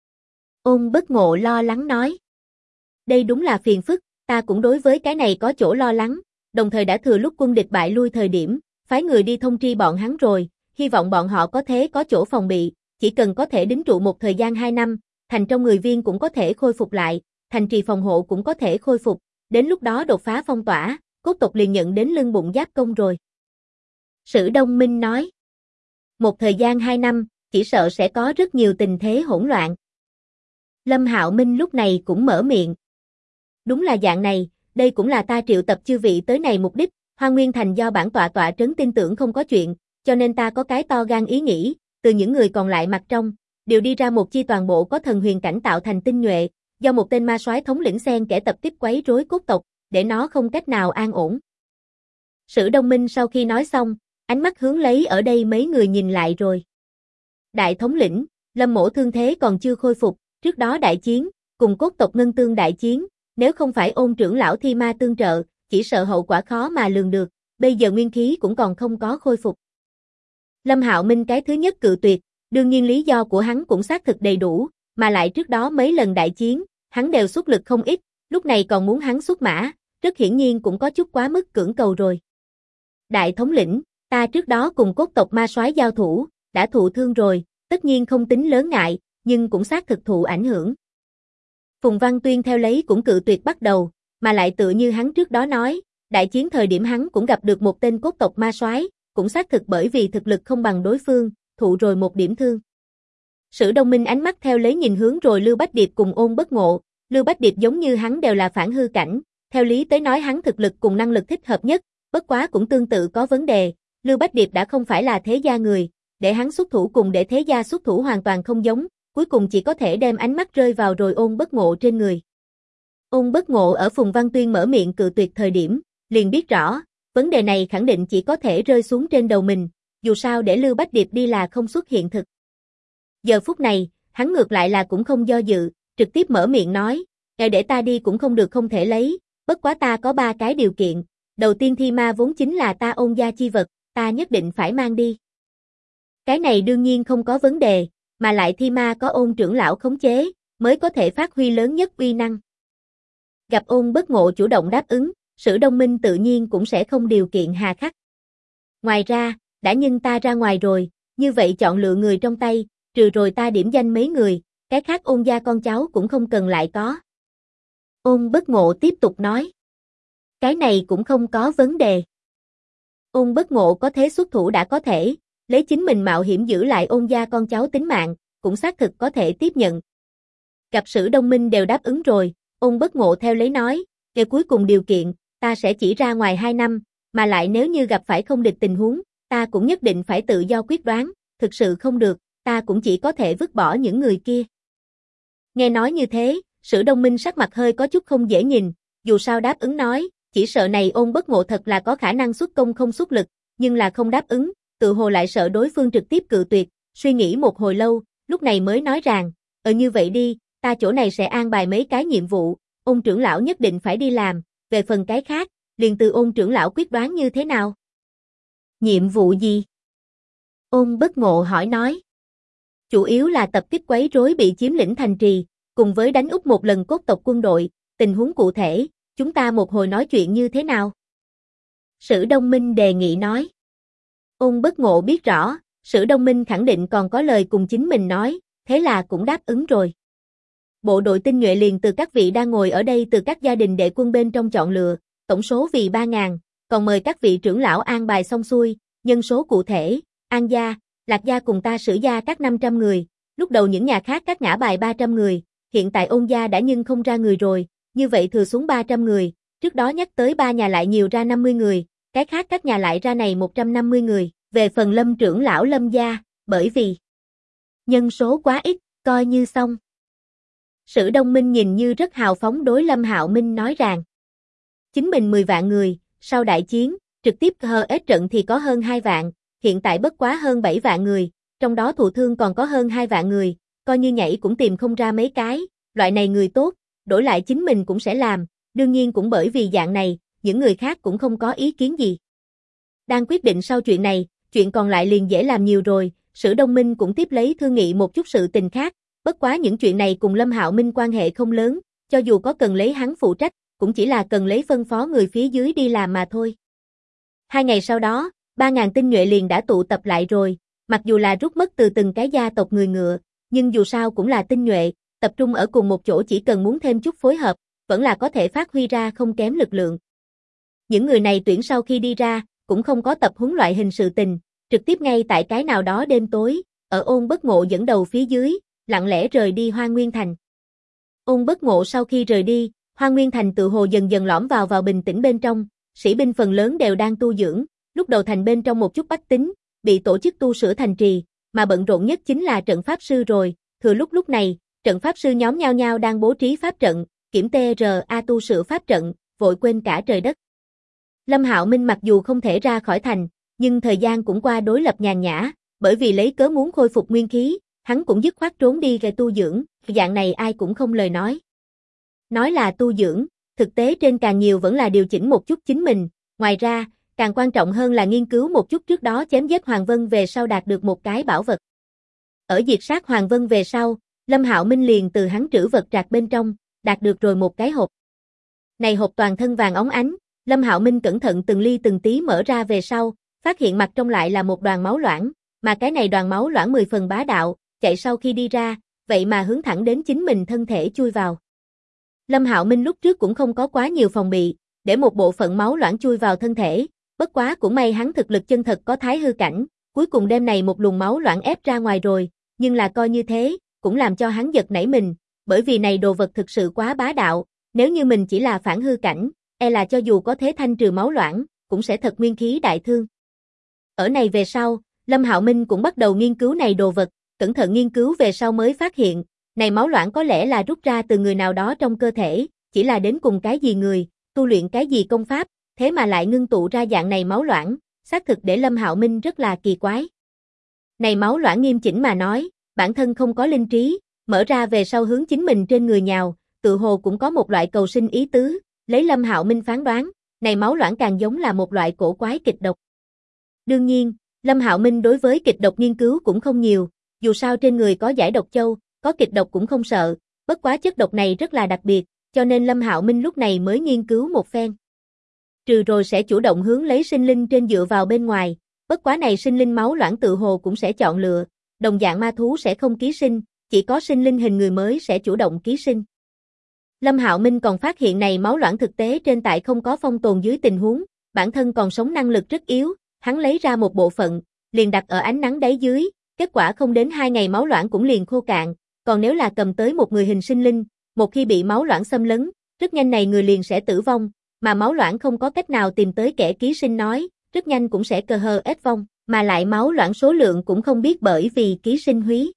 Ôn Bất Ngộ lo lắng nói. Đây đúng là phiền phức, ta cũng đối với cái này có chỗ lo lắng, đồng thời đã thừa lúc quân địch bại lui thời điểm, phái người đi thông tri bọn hắn rồi, hy vọng bọn họ có thế có chỗ phòng bị, chỉ cần có thể đính trụ một thời gian 2 năm, thành trong người viên cũng có thể khôi phục lại, thành trì phòng hộ cũng có thể khôi phục, đến lúc đó đột phá phong tỏa, cốt tộc liền nhận đến lưng bụng giáp công rồi. Sử Đông Minh nói. Một thời gian 2 năm, chỉ sợ sẽ có rất nhiều tình thế hỗn loạn. Lâm Hạo Minh lúc này cũng mở miệng. Đúng là dạng này, đây cũng là ta triệu tập chư vị tới này mục đích, Hoa Nguyên Thành do bản tọa tọa trấn tin tưởng không có chuyện, cho nên ta có cái to gan ý nghĩ, từ những người còn lại mặt trong, đều đi ra một chi toàn bộ có thần huyền cảnh tạo thành tinh nhuệ, do một tên ma soái thống lĩnh xen kẻ tập kích quấy rối cốt tộc, để nó không cách nào an ổn. Sử Đông Minh sau khi nói xong, ánh mắt hướng lấy ở đây mấy người nhìn lại rồi. Đại thống lĩnh, Lâm Mỗ thương thế còn chưa khôi phục, trước đó đại chiến, cùng cốt tộc Ngân Tương đại chiến, nếu không phải Ôn trưởng lão thi ma tương trợ, chỉ sợ hậu quả khó mà lường được, bây giờ nguyên khí cũng còn không có khôi phục. Lâm Hạo Minh cái thứ nhất cự tuyệt, đương nhiên lý do của hắn cũng xác thực đầy đủ, mà lại trước đó mấy lần đại chiến, hắn đều xuất lực không ít, lúc này còn muốn hắn xuất mã, rất hiển nhiên cũng có chút quá mức cưỡng cầu rồi. Đại thống lĩnh, ta trước đó cùng cốt tộc ma soái giao thủ, đã thụ thương rồi, tất nhiên không tính lớn ngại, nhưng cũng xác thực thụ ảnh hưởng. Phùng Văn Tuyên theo lấy cũng cự tuyệt bắt đầu, mà lại tựa như hắn trước đó nói, đại chiến thời điểm hắn cũng gặp được một tên cốt tộc ma soái, cũng xác thực bởi vì thực lực không bằng đối phương, thụ rồi một điểm thương. Sử Đông Minh ánh mắt theo lấy nhìn hướng rồi Lưu Bách Điệp cùng Ôn Bất Ngộ, Lưu Bách Điệp giống như hắn đều là phản hư cảnh, theo lý tới nói hắn thực lực cùng năng lực thích hợp nhất, bất quá cũng tương tự có vấn đề, Lưu Bách Điệp đã không phải là thế gia người, để hắn xuất thủ cùng để thế gia xuất thủ hoàn toàn không giống, cuối cùng chỉ có thể đem ánh mắt rơi vào rồi Ôn Bất Ngộ trên người. Ôn Bất Ngộ ở Phùng Văn Tuyên mở miệng cự tuyệt thời điểm, liền biết rõ, vấn đề này khẳng định chỉ có thể rơi xuống trên đầu mình, dù sao để Lưu Bách Điệp đi là không xuất hiện thực. Giờ phút này, hắn ngược lại là cũng không do dự, trực tiếp mở miệng nói, để ta đi cũng không được không thể lấy, bất quá ta có 3 cái điều kiện, đầu tiên thi ma vốn chính là ta Ôn gia chi vật, ta nhất định phải mang đi. Cái này đương nhiên không có vấn đề, mà lại thi ma có Ôn trưởng lão khống chế, mới có thể phát huy lớn nhất uy năng. Gặp Ôn Bất Ngộ chủ động đáp ứng, Sử Đông Minh tự nhiên cũng sẽ không điều kiện hà khắc. Ngoài ra, đã nhưng ta ra ngoài rồi, như vậy chọn lựa người trong tay, trừ rồi ta điểm danh mấy người, cái khác Ôn gia con cháu cũng không cần lại có. Ôn Bất Ngộ tiếp tục nói. Cái này cũng không có vấn đề. Ôn Bất Ngộ có thế xuất thủ đã có thể, lấy chính mình mạo hiểm giữ lại Ôn gia con cháu tính mạng, cũng xác thực có thể tiếp nhận. Gặp Sử Đông Minh đều đáp ứng rồi, Ôn Bất Ngộ theo lấy nói, về cuối cùng điều kiện, ta sẽ chỉ ra ngoài 2 năm, mà lại nếu như gặp phải không địch tình huống, ta cũng nhất định phải tự do quyết đoán, thực sự không được, ta cũng chỉ có thể vứt bỏ những người kia. Nghe nói như thế, Sử Đông Minh sắc mặt hơi có chút không dễ nhìn, dù sao đáp ứng nói, chỉ sợ này Ôn Bất Ngộ thật là có khả năng xuất công không xuất lực, nhưng là không đáp ứng, tự hồ lại sợ đối phương trực tiếp cự tuyệt, suy nghĩ một hồi lâu, lúc này mới nói rằng, như vậy đi, ta chỗ này sẽ an bài mấy cái nhiệm vụ, Ôn trưởng lão nhất định phải đi làm, về phần cái khác, liền từ Ôn trưởng lão quyết đoán như thế nào. Nhiệm vụ gì? Ôn Bất Ngộ hỏi nói. Chủ yếu là tập kích quấy rối bị chiếm lĩnh thành trì, cùng với đánh úp một lần cốt tộc quân đội, tình huống cụ thể, chúng ta một hồi nói chuyện như thế nào? Sử Đông Minh đề nghị nói. Ôn Bất Ngộ biết rõ, Sử Đông Minh khẳng định còn có lời cùng chính mình nói, thế là cũng đáp ứng rồi. Bộ đội tinh nhuệ liền từ các vị đang ngồi ở đây từ các gia đình đệ quân bên trong chọn lựa, tổng số vì 3.000, còn mời các vị trưởng lão an bài xong xuôi, nhân số cụ thể, An gia, Lạc gia cùng ta Sử gia các 500 người, lúc đầu những nhà khác các ngã bài 300 người, hiện tại Ôn gia đã nhưng không ra người rồi, như vậy thừa xuống 300 người, trước đó nhắc tới 3 nhà lại nhiều ra 50 người, cái khác các nhà lại ra này 150 người, về phần Lâm trưởng lão Lâm gia, bởi vì nhân số quá ít, coi như xong. Sử Đông Minh nhìn như rất hào phóng đối Lâm Hạo Minh nói rằng, chính mình 10 vạn người, sau đại chiến, trực tiếp HS trận thì có hơn 2 vạn, hiện tại bất quá hơn 7 vạn người, trong đó thụ thương còn có hơn 2 vạn người, coi như nhảy cũng tìm không ra mấy cái, loại này người tốt, đổi lại chính mình cũng sẽ làm, đương nhiên cũng bởi vì dạng này, những người khác cũng không có ý kiến gì. Đang quyết định sau chuyện này, chuyện còn lại liền dễ làm nhiều rồi, Sử Đông Minh cũng tiếp lấy thương nghị một chút sự tình khác, bất quá những chuyện này cùng Lâm Hạo Minh quan hệ không lớn, cho dù có cần lấy hắn phụ trách, cũng chỉ là cần lấy phân phó người phía dưới đi làm mà thôi. 2 ngày sau đó, 3.000 tinh nhuệ liền đã tụ tập lại rồi, mặc dù là rút mất từ từng cái gia tộc người ngựa, nhưng dù sao cũng là tinh nhuệ, tập trung ở cùng một chỗ chỉ cần muốn thêm chút phối hợp, vẫn là có thể phát huy ra không kém lực lượng. Những người này tuyển sau khi đi ra, cũng không có tập huấn loại hình sự tình, trực tiếp ngay tại cái nào đó đêm tối, ở Ôn Bất Ngộ dẫn đầu phía dưới, lặng lẽ rời đi Hoa Nguyên Thành. Ôn Bất Ngộ sau khi rời đi, Hoa Nguyên Thành tự hồ dần dần lõm vào bình tĩnh bên trong, sĩ binh phần lớn đều đang tu dưỡng, lúc đầu thành bên trong một chút bách tính, bị tổ chức tu sửa thành trì, mà bận rộn nhất chính là trận pháp sư rồi, thừa lúc này, trận pháp sư nhóm nhau nhau đang bố trí pháp trận, kiểm TRA tu sửa pháp trận, vội quên cả trời đất. Lâm Hạo Minh mặc dù không thể ra khỏi thành, nhưng thời gian cũng qua đối lập nhàn nhã, bởi vì lấy cớ muốn khôi phục nguyên khí, hắn cũng dứt khoát trốn đi gây tu dưỡng, dạng này ai cũng không lời nói. Nói là tu dưỡng, thực tế trên càng nhiều vẫn là điều chỉnh một chút chính mình, ngoài ra, càng quan trọng hơn là nghiên cứu một chút trước đó chém giết Hoàng Vân về sau đạt được một cái bảo vật. Ở diệt sát Hoàng Vân về sau, Lâm Hạo Minh liền từ hắn trữ vật trạc bên trong, đạt được rồi một cái hộp. Này hộp toàn thân vàng óng ánh, Lâm Hạo Minh cẩn thận từng ly từng tí mở ra về sau, phát hiện mặt trong lại là một đoàn máu loãng, mà cái này đoàn máu loãng 10 phần bá đạo, chạy sau khi đi ra, vậy mà hướng thẳng đến chính mình thân thể chui vào. Lâm Hạo Minh lúc trước cũng không có quá nhiều phòng bị, để một bộ phận máu loãng chui vào thân thể, bất quá cũng may hắn thực lực chân thật có thái hư cảnh, cuối cùng đêm này một luồng máu loãng ép ra ngoài rồi, nhưng là coi như thế, cũng làm cho hắn giật nảy mình, bởi vì này đồ vật thực sự quá bá đạo, nếu như mình chỉ là phản hư cảnh, e là cho dù có thế thanh trừ máu loãng, cũng sẽ thật nguyên khí đại thương. Ở này về sau, Lâm Hạo Minh cũng bắt đầu nghiên cứu này đồ vật, cẩn thận nghiên cứu về sau mới phát hiện, này máu loãng có lẽ là rút ra từ người nào đó trong cơ thể, chỉ là đến cùng cái gì người, tu luyện cái gì công pháp, thế mà lại ngưng tụ ra dạng này máu loãng, xác thực để Lâm Hạo Minh rất là kỳ quái. Này máu loãng nghiêm chỉnh mà nói, bản thân không có linh trí, mở ra về sau hướng chính mình trên người nhào, tự hồ cũng có một loại cầu sinh ý tứ, lấy Lâm Hạo Minh phán đoán, này máu loãng càng giống là một loại cổ quái kịch độc. Đương nhiên, Lâm Hạo Minh đối với kịch độc nghiên cứu cũng không nhiều, dù sao trên người có giải độc châu, có kịch độc cũng không sợ, bất quá chất độc này rất là đặc biệt, cho nên Lâm Hạo Minh lúc này mới nghiên cứu một phen. Trừ rồi sẽ chủ động hướng lấy sinh linh trên dựa vào bên ngoài, bất quá này sinh linh máu loãng tự hồ cũng sẽ chọn lựa, đồng dạng ma thú sẽ không ký sinh, chỉ có sinh linh hình người mới sẽ chủ động ký sinh. Lâm Hạo Minh còn phát hiện này máu loãng thực tế trên tại không có phong tồn dưới tình huống, bản thân còn sống năng lực rất yếu, hắn lấy ra một bộ phận, liền đặt ở ánh nắng đáy dưới, kết quả không đến 2 ngày máu loãng cũng liền khô cạn, còn nếu là cầm tới một người hình sinh linh, một khi bị máu loãng xâm lấn, rất nhanh này người liền sẽ tử vong, mà máu loãng không có cách nào tìm tới kẻ ký sinh nói, rất nhanh cũng sẽ ết vong, mà lại máu loãng số lượng cũng không biết bởi vì ký sinh húy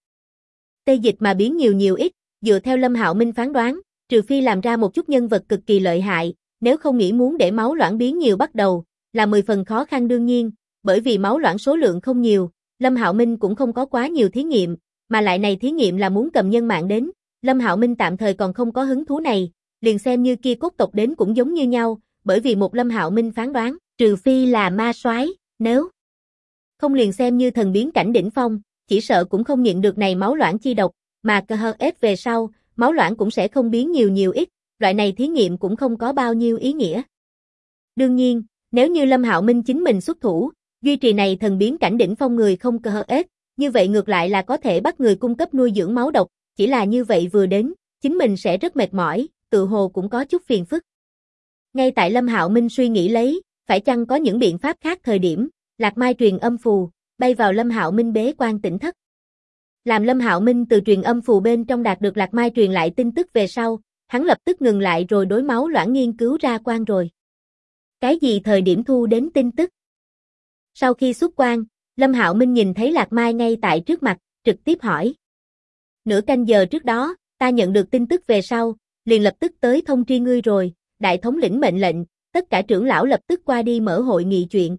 tê dịch mà biến nhiều ít, dựa theo Lâm Hạo Minh phán đoán, trừ phi làm ra một chút nhân vật cực kỳ lợi hại, nếu không nghĩ muốn để máu loãng biến nhiều bắt đầu, là 10 phần khó khăn đương nhiên, bởi vì máu loãng số lượng không nhiều, Lâm Hạo Minh cũng không có quá nhiều thí nghiệm, mà lại này thí nghiệm là muốn cầm nhân mạng đến, Lâm Hạo Minh tạm thời còn không có hứng thú này, liền xem như kia cốt tộc đến cũng giống như nhau, bởi vì một Lâm Hạo Minh phán đoán, trừ phi là ma soái, nếu Không liền xem như thần biến cảnh đỉnh phong, chỉ sợ cũng không nhịn được này máu loãng chi độc, mà KHS về sau, máu loãng cũng sẽ không biến nhiều ít, loại này thí nghiệm cũng không có bao nhiêu ý nghĩa. Đương nhiên, nếu như Lâm Hạo Minh chính mình xuất thủ, duy trì này thần biến cảnh đỉnh phong người không KHS, như vậy ngược lại là có thể bắt người cung cấp nuôi dưỡng máu độc, chỉ là như vậy vừa đến, chính mình sẽ rất mệt mỏi, tự hồ cũng có chút phiền phức. Ngay tại Lâm Hạo Minh suy nghĩ lấy, phải chăng có những biện pháp khác thời điểm, Lạc Mai truyền âm phù, bay vào Lâm Hạo Minh bế quan tỉnh thất. Làm Lâm Hạo Minh từ truyền âm phù bên trong đạt được Lạc Mai truyền lại tin tức về sau, hắn lập tức ngừng lại rồi đối máu loãng nghiên cứu ra quan rồi. Cái gì thời điểm thu đến tin tức? Sau khi xuất quan, Lâm Hạo Minh nhìn thấy Lạc Mai ngay tại trước mặt, trực tiếp hỏi. Nửa canh giờ trước đó, ta nhận được tin tức về sau, liền lập tức tới thông tri ngươi rồi, đại thống lĩnh mệnh lệnh, tất cả trưởng lão lập tức qua đi mở hội nghị chuyện.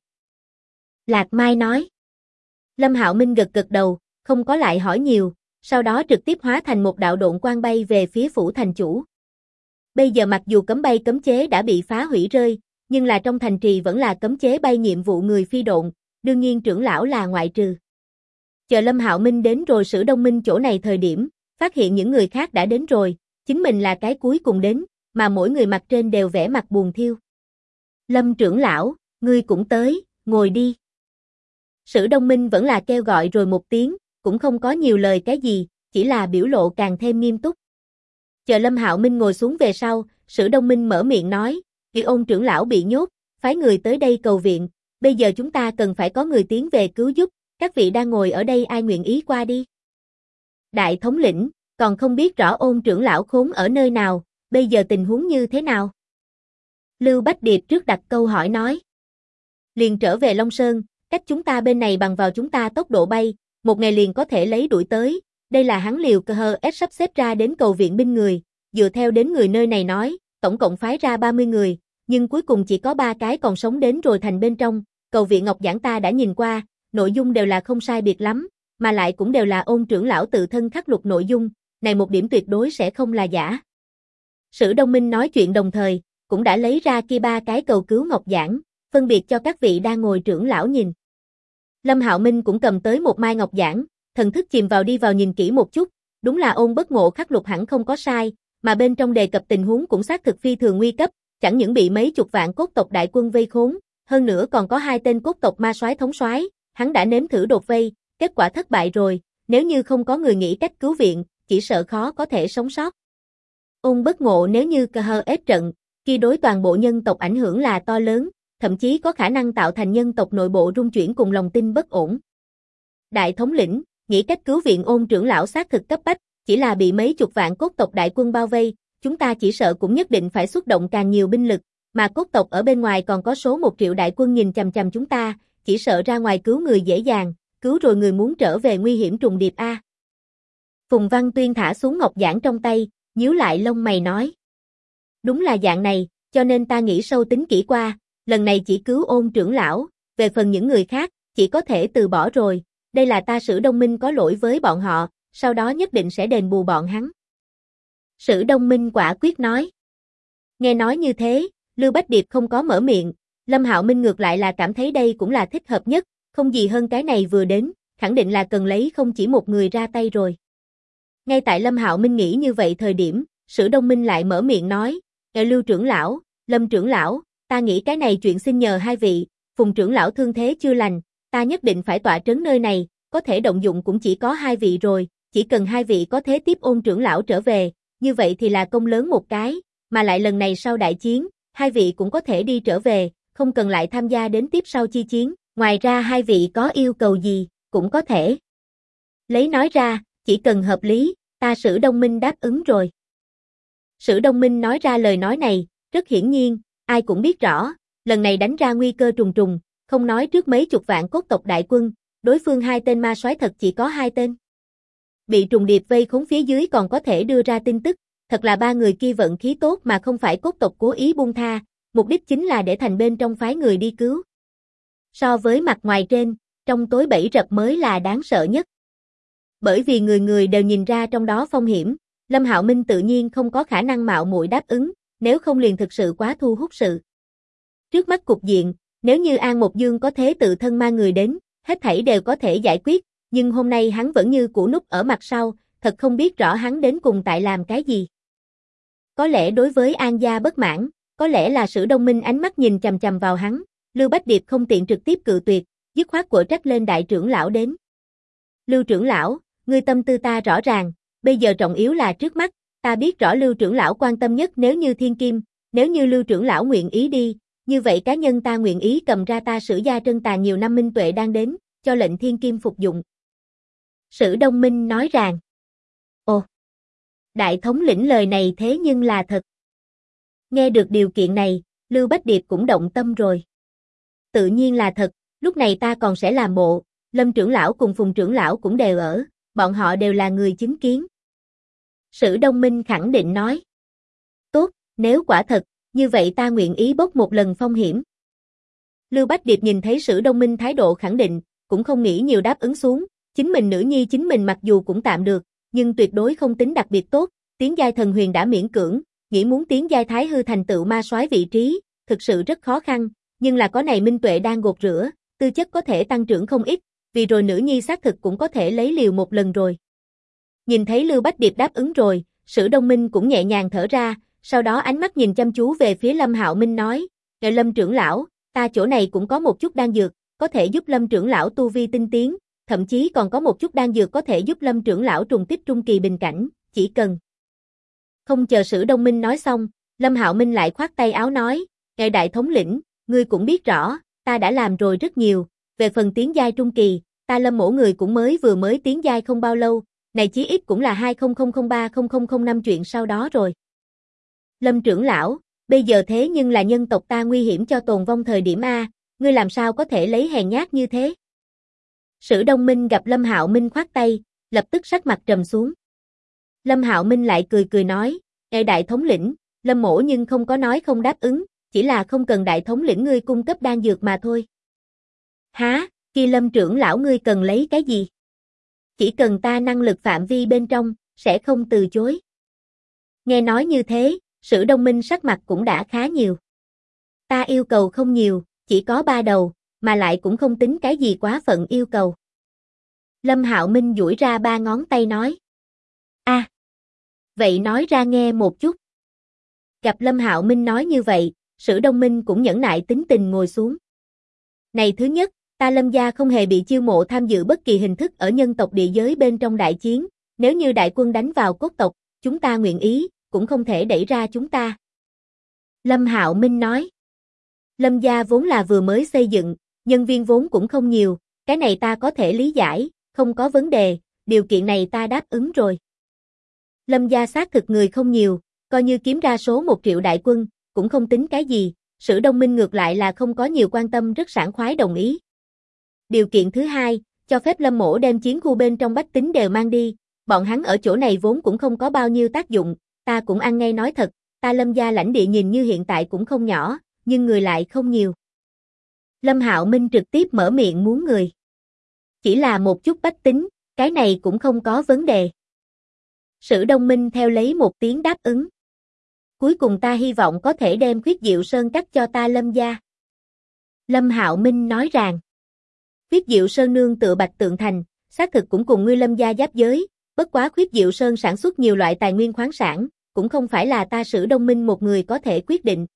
Lạc Mai nói. Lâm Hạo Minh gật đầu, không có lại hỏi nhiều, sau đó trực tiếp hóa thành một đạo độn quang bay về phía phủ thành chủ. Bây giờ mặc dù cấm bay cấm chế đã bị phá hủy rơi, nhưng là trong thành trì vẫn là cấm chế bay nhiệm vụ người phi độn, đương nhiên trưởng lão là ngoại trừ. Chờ Lâm Hạo Minh đến rồi Sử Đông Minh chỗ này thời điểm, phát hiện những người khác đã đến rồi, chính mình là cái cuối cùng đến, mà mỗi người mặt trên đều vẻ mặt buồn thiêu. Lâm trưởng lão, ngươi cũng tới, ngồi đi. Sử Đông Minh vẫn là kêu gọi rồi một tiếng, cũng không có nhiều lời cái gì, chỉ là biểu lộ càng thêm nghiêm túc. Chờ Lâm Hạo Minh ngồi xuống về sau, Sử Đông Minh mở miệng nói, Kỳ Ôn trưởng lão bị nhốt, phái người tới đây cầu viện, bây giờ chúng ta cần phải có người tiến về cứu giúp, các vị đang ngồi ở đây ai nguyện ý qua đi. Đại thống lĩnh, còn không biết rõ Ôn trưởng lão khốn ở nơi nào, bây giờ tình huống như thế nào? Lưu Bách Điệp trước đặt câu hỏi nói. Liền trở về Long Sơn, cách chúng ta bên này bằng vào chúng ta tốc độ bay, một ngày liền có thể lấy đuổi tới, đây là hắn liều KHS sắp xếp ra đến cầu viện binh người, dựa theo đến người nơi này nói, tổng cộng phái ra 30 người, nhưng cuối cùng chỉ có 3 cái còn sống đến rồi thành bên trong, cầu viện Ngọc Giảng ta đã nhìn qua, nội dung đều là không sai biệt lắm, mà lại cũng đều là Ôn trưởng lão tự thân khắc lục nội dung, này một điểm tuyệt đối sẽ không là giả. Sử Đông Minh nói chuyện đồng thời, cũng đã lấy ra kia 3 cái cầu cứu Ngọc Giảng, phân biệt cho các vị đang ngồi trưởng lão nhìn. Lâm Hạo Minh cũng cầm tới một mai Ngọc Giảng, thần thức chìm vào đi vào nhìn kỹ một chút, đúng là Ôn Bất Ngộ khắc lục hẳn không có sai, mà bên trong đề cập tình huống cũng xác thực phi thường nguy cấp, chẳng những bị mấy chục vạn cốt tộc đại quân vây khốn, hơn nữa còn có 2 tên cốt tộc ma soái thống soái, hắn đã nếm thử đột vây, kết quả thất bại rồi, nếu như không có người nghĩ cách cứu viện, chỉ sợ khó có thể sống sót. Ôn Bất Ngộ nếu như KHS trận, kia đối toàn bộ nhân tộc ảnh hưởng là to lớn, thậm chí có khả năng tạo thành nhân tộc nội bộ rung chuyển cùng lòng tin bất ổn. Đại thống lĩnh, nghĩ cách cứu viện Ôn trưởng lão xác thực cấp bách, chỉ là bị mấy chục vạn cốt tộc đại quân bao vây, chúng ta chỉ sợ cũng nhất định phải xuất động càng nhiều binh lực, mà cốt tộc ở bên ngoài còn có số 1 triệu đại quân nhìn chằm chằm chúng ta, chỉ sợ ra ngoài cứu người dễ dàng, cứu rồi người muốn trở về nguy hiểm trùng điệp a. Phùng Văn Tuyên thả xuống Ngọc Giảng trong tay, nhíu lại lông mày nói. Đúng là dạng này, cho nên ta nghĩ sâu tính kỹ qua, lần này chỉ cứu Ôn trưởng lão, về phần những người khác, chỉ có thể từ bỏ rồi, đây là ta Sử Đông Minh có lỗi với bọn họ, sau đó nhất định sẽ đền bù bọn hắn. Sử Đông Minh quả quyết nói. Nghe nói như thế, Lưu Bách Điệp không có mở miệng, Lâm Hạo Minh ngược lại là cảm thấy đây cũng là thích hợp nhất, không gì hơn cái này vừa đến, khẳng định là cần lấy không chỉ một người ra tay rồi. Ngay tại Lâm Hạo Minh nghĩ như vậy thời điểm, Sử Đông Minh lại mở miệng nói, Lưu trưởng lão, Lâm trưởng lão, ta nghĩ cái này chuyện xin nhờ hai vị, Phùng trưởng lão thương thế chưa lành, ta nhất định phải tọa trấn nơi này, có thể động dụng cũng chỉ có 2 vị rồi, chỉ cần 2 vị có thế tiếp Ôn trưởng lão trở về, như vậy thì là công lớn một cái, mà lại lần này sau đại chiến, 2 vị cũng có thể đi trở về, không cần lại tham gia đến tiếp sau chi chiến, ngoài ra 2 vị có yêu cầu gì, cũng có thể. Lấy nói ra, chỉ cần hợp lý, ta Sử Đông Minh đáp ứng rồi. Sử Đông Minh nói ra lời nói này, rất hiển nhiên, ai cũng biết rõ, lần này đánh ra nguy cơ trùng trùng, không nói trước mấy chục vạn cốt tộc đại quân, đối phương 2 tên ma soái thật chỉ có 2 tên. Bị trùng điệp vây khốn phía dưới còn có thể đưa ra tin tức, thật là 3 người kia vận khí tốt mà không phải cốt tộc cố ý buông tha, mục đích chính là để thành bên trong phái người đi cứu. So với mặt ngoài trên, trong tối bẫy rập mới là đáng sợ nhất. Bởi vì người người đều nhìn ra trong đó phong hiểm, Lâm Hạo Minh tự nhiên không có khả năng mạo muội đáp ứng, nếu không liền thực sự quá thu hút sự. Trước mắt cục diện, nếu như An Một Dương có thế tự thân mang người đến, hết thảy đều có thể giải quyết, nhưng hôm nay hắn vẫn như cũ núp ở mặt sau, thật không biết rõ hắn đến cùng tại làm cái gì. Có lẽ đối với An gia bất mãn, có lẽ là Sử Đông Minh ánh mắt nhìn chằm chằm vào hắn, Lưu Bách Điệp không tiện trực tiếp cự tuyệt, dứt khoát quở trách lên đại trưởng lão đến. Lưu trưởng lão, ngươi tâm tư ta rõ ràng, bây giờ trọng yếu là trước mắt, ta biết rõ Lưu trưởng lão quan tâm nhất nếu như thiên kim, nếu như Lưu trưởng lão nguyện ý đi, như vậy cá nhân ta nguyện ý cầm ra ta Sử gia trân tàn nhiều năm minh tuệ đang đến, cho lệnh thiên kim phục dụng. Sử Đông Minh nói rằng, ồ, đại thống lĩnh lời này thế nhưng là thật. Nghe được điều kiện này, Lưu Bách Điệp cũng động tâm rồi. Tự nhiên là thật, lúc này ta còn sẽ làm bộ, Lâm trưởng lão cùng Phùng trưởng lão cũng đều ở, bọn họ đều là người chứng kiến. Sử Đông Minh khẳng định nói. Tốt, nếu quả thật, như vậy ta nguyện ý bốc một lần phong hiểm. Lưu Bách Điệp nhìn thấy Sử Đông Minh thái độ khẳng định, cũng không nghĩ nhiều đáp ứng xuống, chính mình nữ nhi chính mình mặc dù cũng tạm được, nhưng tuyệt đối không tính đặc biệt tốt, tiến giai thần huyền đã miễn cưỡng, nghĩ muốn tiến giai thái hư thành tựu ma soái vị trí, thực sự rất khó khăn, nhưng là có này minh tuệ đang gột rửa, tư chất có thể tăng trưởng không ít, vì rồi nữ nhi xác thực cũng có thể lấy liều một lần rồi. Nhìn thấy Lưu Bách Điệp đáp ứng rồi, Sử Đông Minh cũng nhẹ nhàng thở ra, sau đó ánh mắt nhìn chăm chú về phía Lâm Hạo Minh nói, "Ngài Lâm trưởng lão, ta chỗ này cũng có một chút đan dược, có thể giúp Lâm trưởng lão tu vi tinh tiến, thậm chí còn có một chút đan dược có thể giúp Lâm trưởng lão trùng kích trung kỳ bình cảnh, chỉ cần." Không chờ Sử Đông Minh nói xong, Lâm Hạo Minh lại khoát tay áo nói, "Ngài đại thống lĩnh, ngươi cũng biết rõ, ta đã làm rồi rất nhiều, về phần tiến giai trung kỳ, ta Lâm mỗ người cũng vừa mới tiến giai không bao lâu, này chí ít cũng là 2003-0005 chuyện sau đó rồi. Lâm trưởng lão, bây giờ thế nhưng là nhân tộc ta nguy hiểm cho tồn vong thời điểm A, ngươi làm sao có thể lấy hèn nhát như thế?" Sử Đông Minh gặp Lâm Hạo Minh khoát tay, lập tức sắc mặt trầm xuống. Lâm Hạo Minh lại cười cười nói, "Ngài đại thống lĩnh, Lâm mỗ nhưng không có nói không đáp ứng, chỉ là không cần đại thống lĩnh ngươi cung cấp đan dược mà thôi." "Hả, khi Lâm trưởng lão ngươi cần lấy cái gì?" "Chỉ cần ta năng lực phạm vi bên trong, sẽ không từ chối." Nghe nói như thế, Sử Đông Minh sắc mặt cũng đã khá nhiều. "Ta yêu cầu không nhiều, chỉ có 3 đầu, mà lại cũng không tính cái gì quá phận yêu cầu." Lâm Hạo Minh duỗi ra 3 ngón tay nói. "A, vậy nói ra nghe một chút." Gặp Lâm Hạo Minh nói như vậy, Sử Đông Minh cũng nhẫn nại tính tình ngồi xuống. "Này thứ nhất, ta Lâm gia không hề bị chiêu mộ tham dự bất kỳ hình thức ở nhân tộc địa giới bên trong đại chiến, nếu như đại quân đánh vào cốt tộc, chúng ta nguyện ý, cũng không thể đẩy ra chúng ta." Lâm Hạo Minh nói. "Lâm gia vốn là vừa mới xây dựng, nhân viên vốn cũng không nhiều, cái này ta có thể lý giải, không có vấn đề, điều kiện này ta đáp ứng rồi." Lâm gia xác thực người không nhiều, coi như kiếm ra số 1 triệu đại quân, cũng không tính cái gì, Sử Đông Minh ngược lại là không có nhiều quan tâm rất sảng khoái đồng ý. Điều kiện thứ hai, cho phép Lâm mỗ đem chiến khu bên trong bách tính đều mang đi, bọn hắn ở chỗ này vốn cũng không có bao nhiêu tác dụng, ta cũng ăn ngay nói thật, ta Lâm gia lãnh địa nhìn như hiện tại cũng không nhỏ, nhưng người lại không nhiều. Lâm Hạo Minh trực tiếp mở miệng muốn người. "Chỉ là một chút bách tính, cái này cũng không có vấn đề." Sử Đông Minh theo lấy một tiếng đáp ứng. "Cuối cùng ta hy vọng có thể đem Khuyết Diệu Sơn cắt cho ta Lâm gia." Lâm Hạo Minh nói rằng, Khuyết Diệu Sơn nương tựa Bạch Tượng Thành, xác thực cũng cùng ngươi Lâm gia giáp giới, bất quá Khuyết Diệu Sơn sản xuất nhiều loại tài nguyên khoáng sản, cũng không phải là ta Sử Đông Minh một người có thể quyết định.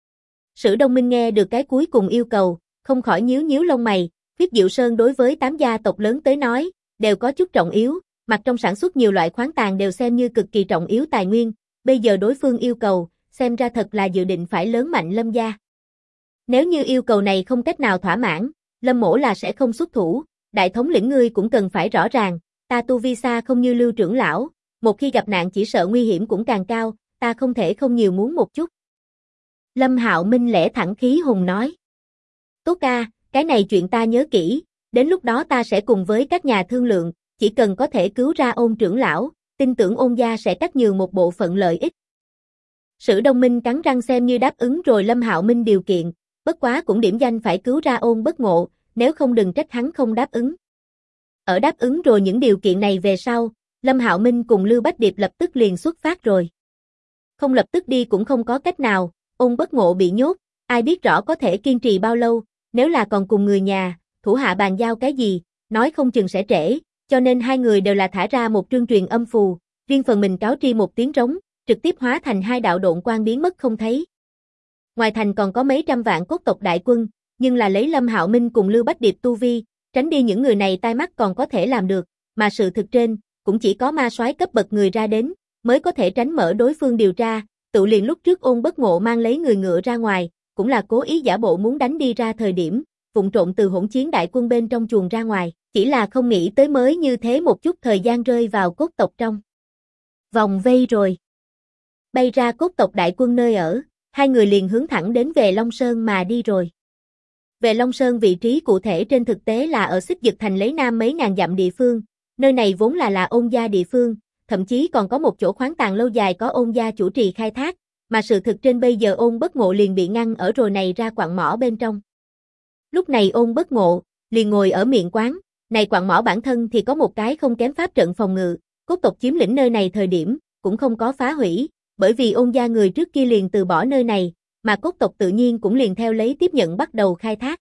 Sử Đông Minh nghe được cái cuối cùng yêu cầu, không khỏi nhíu nhíu lông mày, Khuyết Diệu Sơn đối với 8 gia tộc lớn tới nói, đều có chút trọng yếu, mặt trong sản xuất nhiều loại khoáng tàn đều xem như cực kỳ trọng yếu tài nguyên, bây giờ đối phương yêu cầu, xem ra thật là dự định phải lớn mạnh Lâm gia. Nếu như yêu cầu này không cách nào thỏa mãn, Lâm mỗ là sẽ không xuất thủ, đại thống lĩnh ngươi cũng cần phải rõ ràng, ta tu vi xa không như Lưu trưởng lão, một khi gặp nạn chỉ sợ nguy hiểm cũng càng cao, ta không thể không nhiều muốn một chút. Lâm Hạo Minh lẽ thẳng khí hùng nói. "Tốt ca, cái này chuyện ta nhớ kỹ, đến lúc đó ta sẽ cùng với các nhà thương lượng, chỉ cần có thể cứu ra Ôn trưởng lão, tin tưởng Ôn gia sẽ cắt nhường một bộ phận lợi ích." Sử Đông Minh cắn răng xem như đáp ứng rồi Lâm Hạo Minh điều kiện, bất quá cũng điểm danh phải cứu ra Ôn Bất Ngộ, nếu không đừng trách hắn không đáp ứng. Ở đáp ứng rồi những điều kiện này về sau, Lâm Hạo Minh cùng Lưu Bách Điệp lập tức liền xuất phát rồi. Không lập tức đi cũng không có cách nào, Ôn Bất Ngộ bị nhốt, ai biết rõ có thể kiên trì bao lâu, nếu là còn cùng người nhà, thủ hạ bàn giao cái gì, nói không chừng sẽ trễ, cho nên hai người đều là thả ra một trương truyền âm phù, riêng phần mình cáo tri một tiếng trống, trực tiếp hóa thành hai đạo độn quang biến mất không thấy. Ngoài thành còn có mấy trăm vạn cốt tộc đại quân, nhưng là lấy Lâm Hạo Minh cùng Lưu Bách Điệp tu vi, tránh đi những người này tai mắt còn có thể làm được, mà sự thực trên, cũng chỉ có ma soái cấp bậc người ra đến, mới có thể tránh mở đối phương điều tra, tự liền lúc trước Ôn Bất Ngộ mang lấy người ngựa ra ngoài, cũng là cố ý giả bộ muốn đánh đi ra thời điểm, vụng trộn từ hỗn chiến đại quân bên trong chuồn ra ngoài, chỉ là không nghĩ tới mới như thế một chút thời gian rơi vào cốt tộc trong vòng vây rồi. Bay ra cốt tộc đại quân nơi ở, hai người liền hướng thẳng đến về Long Sơn mà đi rồi. Về Long Sơn vị trí cụ thể trên thực tế là ở Xích Dực Thành lấy nam mấy ngàn dặm địa phương, nơi này vốn là Ôn gia địa phương, thậm chí còn có một chỗ khoáng tàng lâu dài có Ôn gia chủ trì khai thác, mà sự thực trên bây giờ Ôn Bất Ngộ liền bị ngăn ở rồi này ra quặng mỏ bên trong. Lúc này Ôn Bất Ngộ liền ngồi ở miệng quán, này quặng mỏ bản thân thì có một cái không kém pháp trận phòng ngự, cốt tộc chiếm lĩnh nơi này thời điểm cũng không có phá hủy, bởi vì Ôn gia người trước kia liền từ bỏ nơi này, mà cốt tộc tự nhiên cũng liền theo lấy tiếp nhận bắt đầu khai thác.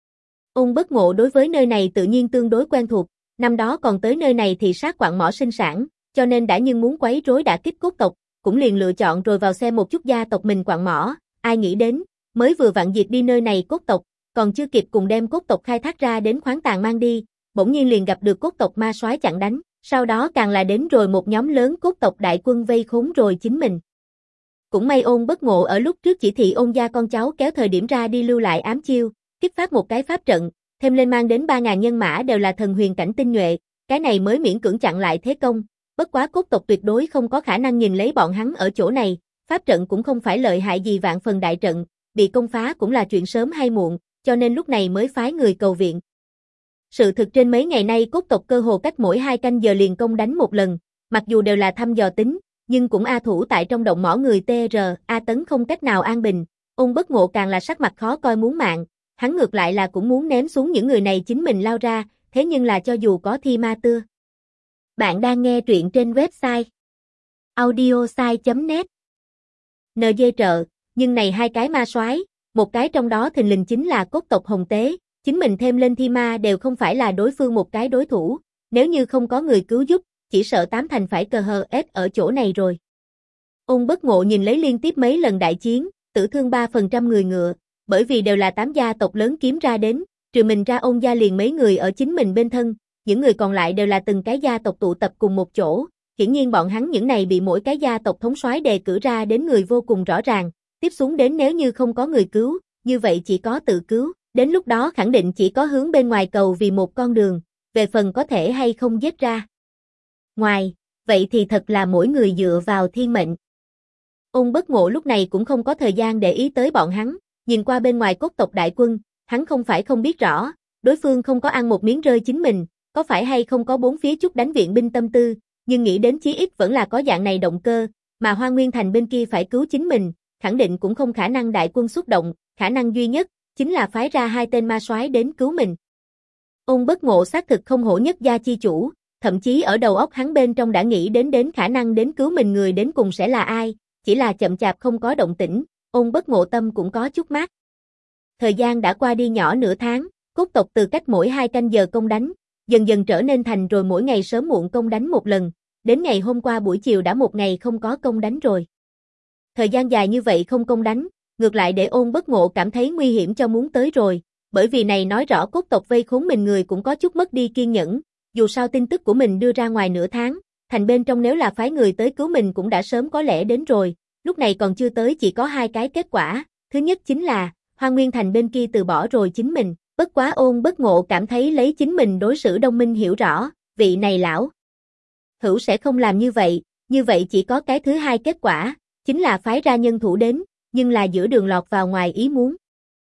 Ôn Bất Ngộ đối với nơi này tự nhiên tương đối quen thuộc, năm đó còn tới nơi này thì sát quặng mỏ sinh sản, cho nên đã nhưng muốn quấy rối đả kích cốt tộc, cũng liền lựa chọn rồi vào xem một chút gia tộc mình quặng mỏ, ai nghĩ đến, mới vừa vặn diệt đi nơi này cốt tộc, còn chưa kịp cùng đem cốt tộc khai thác ra đến khoáng tàng mang đi, bỗng nhiên liền gặp được cốt tộc ma soái chặn đánh, sau đó càng là đến rồi một nhóm lớn cốt tộc đại quân vây khốn rồi chính mình. Cũng may Ôn Bất Ngộ ở lúc trước chỉ thị Ôn gia con cháu kéo thời điểm ra đi lưu lại ám chiêu, kích phát một cái pháp trận, thêm lên mang đến 3.000 nhân mã đều là thần huyền cảnh tinh nhuệ, cái này mới miễn cưỡng chặn lại thế công, bất quá cốt tộc tuyệt đối không có khả năng nhìn lấy bọn hắn ở chỗ này, pháp trận cũng không phải lợi hại gì vạn phần đại trận, bị công phá cũng là chuyện sớm hay muộn, cho nên lúc này mới phái người cầu viện. Sự thực trên mấy ngày nay cốt tộc cơ hồ cách mỗi 2 canh giờ liền công đánh một lần, mặc dù đều là thăm dò tính, nhưng cũng A thủ tại trong động mỏ người TR, A Tấn không cách nào an bình, Ôn Bất Ngộ càng là sắc mặt khó coi muốn mạng, hắn ngược lại là cũng muốn ném xuống những người này chính mình lao ra, thế nhưng là cho dù có thi ma tưa. Bạn đang nghe truyện trên website audiosai.net NG trợ, nhưng này hai cái ma soái, một cái trong đó thình lình chính là cốt tộc Hồng Tế, chính mình thêm lên thi ma đều không phải là đối phương một cái đối thủ, nếu như không có người cứu giúp, chỉ sợ tám thành phải cờ hờ ép ở chỗ này rồi. Ôn Bất Ngộ nhìn lấy liên tiếp mấy lần đại chiến, tử thương 3% người ngựa, bởi vì đều là 8 gia tộc lớn kiếm ra đến, trừ mình ra Ôn gia liền mấy người ở chính mình bên thân, những người còn lại đều là từng cái gia tộc tụ tập cùng một chỗ, hiển nhiên bọn hắn những này bị mỗi cái gia tộc thống soái đề cử ra đến người vô cùng rõ ràng, tiếp xuống đến nếu như không có người cứu, như vậy chỉ có tự cứu, đến lúc đó khẳng định chỉ có hướng bên ngoài cầu vì một con đường, về phần có thể hay không giết ra. Ngoài, vậy thì thật là mỗi người dựa vào thiên mệnh. Ôn Bất Ngộ lúc này cũng không có thời gian để ý tới bọn hắn, nhìn qua bên ngoài cốt tộc đại quân, hắn không phải không biết rõ, đối phương không có ăn một miếng rơi chính mình, có phải hay không có bốn phía chút đánh viện binh tâm tư, nhưng nghĩ đến chí ít vẫn là có dạng này động cơ, mà Hoa Nguyên Thành bên kia phải cứu chính mình, khẳng định cũng không khả năng đại quân xuất động, khả năng duy nhất chính là phái ra 2 tên ma soái đến cứu mình. Ôn Bất Ngộ xác thực không hổ nhất gia chi chủ, thậm chí ở đầu óc hắn bên trong đã nghĩ đến khả năng đến cứu mình người đến cùng sẽ là ai, chỉ là chậm chạp không có động tĩnh, Ôn Bất Ngộ tâm cũng có chút mát. Thời gian đã qua đi nhỏ nửa tháng, cốt tộc từ cách mỗi 2 canh giờ công đánh, dần dần trở nên thành rồi mỗi ngày sớm muộn công đánh một lần, đến ngày hôm qua buổi chiều đã một ngày không có công đánh rồi. Thời gian dài như vậy không công đánh, ngược lại để Ôn Bất Ngộ cảm thấy nguy hiểm cho muốn tới rồi, bởi vì này nói rõ cốt tộc vây khốn mình người cũng có chút mất đi kiên nhẫn, dù sao tin tức của mình đưa ra ngoài nửa tháng, thành bên trong nếu là phái người tới cứu mình cũng đã sớm có lẽ đến rồi, lúc này còn chưa tới chỉ có 2 cái kết quả, thứ nhất chính là, Hoa Nguyên Thành bên kia từ bỏ rồi chính mình, bất quá Ôn Bất Ngộ cảm thấy lấy chính mình đối xử Đông Minh hiểu rõ, vị này lão hữu sẽ không làm như vậy chỉ có cái thứ 2 kết quả, chính là phái ra nhân thủ đến, nhưng là giữa đường lọt vào ngoài ý muốn.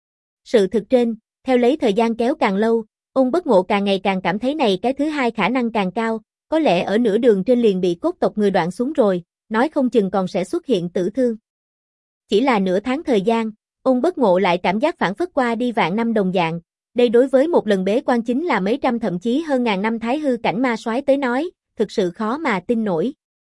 Sự thực trên, theo lấy thời gian kéo càng lâu, Ôn Bất Ngộ càng ngày càng cảm thấy này cái thứ 2 khả năng càng cao, có lẽ ở nửa đường trên liền bị cốt tộc người đoạn xuống rồi, nói không chừng còn sẽ xuất hiện tử thương. Chỉ là nửa tháng thời gian, Ôn Bất Ngộ lại cảm giác phản phất qua đi vạn năm đồng dạng, đây đối với một lần bế quan chính là mấy trăm thậm chí hơn ngàn năm thái hư cảnh ma soái tới nói, thực sự khó mà tin nổi.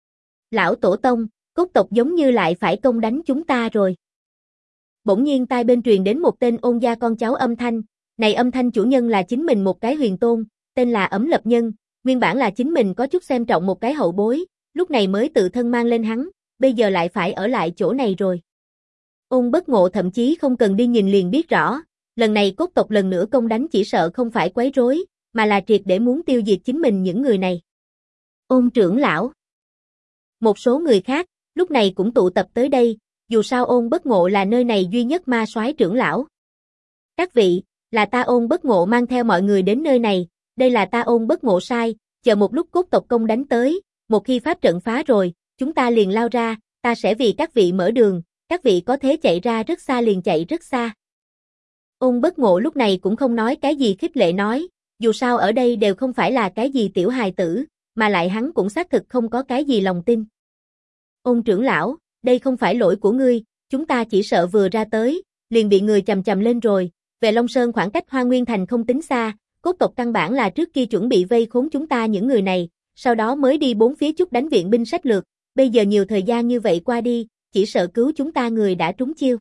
Lão tổ tông, cốt tộc giống như lại phải công đánh chúng ta rồi. Bỗng nhiên tai bên truyền đến một tên Ôn gia con cháu âm thanh, Này âm thanh chủ nhân là chính mình một cái huyền tôn, tên là Ấm Lập Nhân, nguyên bản là chính mình có chút xem trọng một cái hậu bối, lúc này mới tự thân mang lên hắn, bây giờ lại phải ở lại chỗ này rồi. Ôn Bất Ngộ thậm chí không cần đi nhìn liền biết rõ, lần này cốt tộc lần nữa công đánh chỉ sợ không phải quấy rối, mà là triệt để muốn tiêu diệt chính mình những người này. Ôn trưởng lão. Một số người khác, lúc này cũng tụ tập tới đây, dù sao Ôn Bất Ngộ là nơi này duy nhất ma soái trưởng lão. Các vị, là ta Ôn Bất Ngộ mang theo mọi người đến nơi này, đây là ta Ôn Bất Ngộ sai, chờ một lúc cốt tộc công đánh tới, một khi pháp trận phá rồi, chúng ta liền lao ra, ta sẽ vì các vị mở đường, các vị có thế chạy ra rất xa liền chạy rất xa. Ôn Bất Ngộ lúc này cũng không nói cái gì khích lệ nói, dù sao ở đây đều không phải là cái gì tiểu hài tử, mà lại hắn cũng xác thực không có cái gì lòng tin. Ôn trưởng lão, đây không phải lỗi của ngươi, chúng ta chỉ sợ vừa ra tới, liền bị người chầm chầm lên rồi, về Long Sơn khoảng cách Hoa Nguyên Thành không tính xa, cốt tộc căn bản là trước kia chuẩn bị vây khốn chúng ta những người này, sau đó mới đi bốn phía chút đánh viện binh sách lược, bây giờ nhiều thời gian như vậy qua đi, chỉ sợ cứu chúng ta người đã trúng chiêu.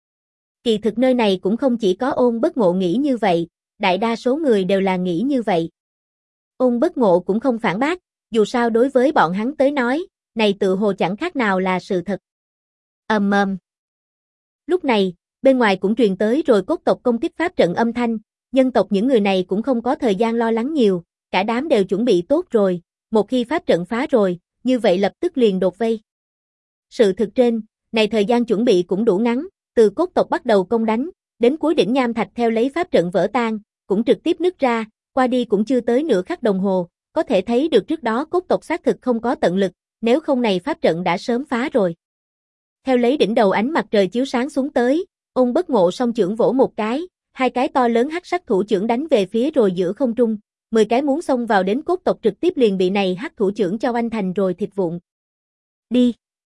Kỳ thực nơi này cũng không chỉ có Ôn Bất Ngộ nghĩ như vậy, đại đa số người đều là nghĩ như vậy. Ôn Bất Ngộ cũng không phản bác, dù sao đối với bọn hắn tới nói, này tự hồ chẳng khác nào là sự thật. Ầm ầm. Lúc này, bên ngoài cũng truyền tới rồi cốt tộc công kích pháp trận âm thanh, nhân tộc những người này cũng không có thời gian lo lắng nhiều, cả đám đều chuẩn bị tốt rồi, một khi pháp trận phá rồi, như vậy lập tức liền đột vây. Sự thực trên, này thời gian chuẩn bị cũng đủ ngắn, từ cốt tộc bắt đầu công đánh, đến cuối đỉnh nham thạch theo lấy pháp trận vỡ tan, cũng trực tiếp nứt ra, qua đi cũng chưa tới nửa khắc đồng hồ, có thể thấy được trước đó cốt tộc xác thực không có tận lực, nếu không này pháp trận đã sớm phá rồi. Theo lấy đỉnh đầu ánh mặt trời chiếu sáng xuống tới, Ôn Bất Ngộ song chưởng vỗ một cái, hai cái to lớn hắc sắc thủ chưởng đánh về phía rồi giữa không trung, 10 cái muốn xông vào đến cốt tộc trực tiếp liền bị này hắc thủ chưởng cho oanh thành rồi thịt vụn. Đi!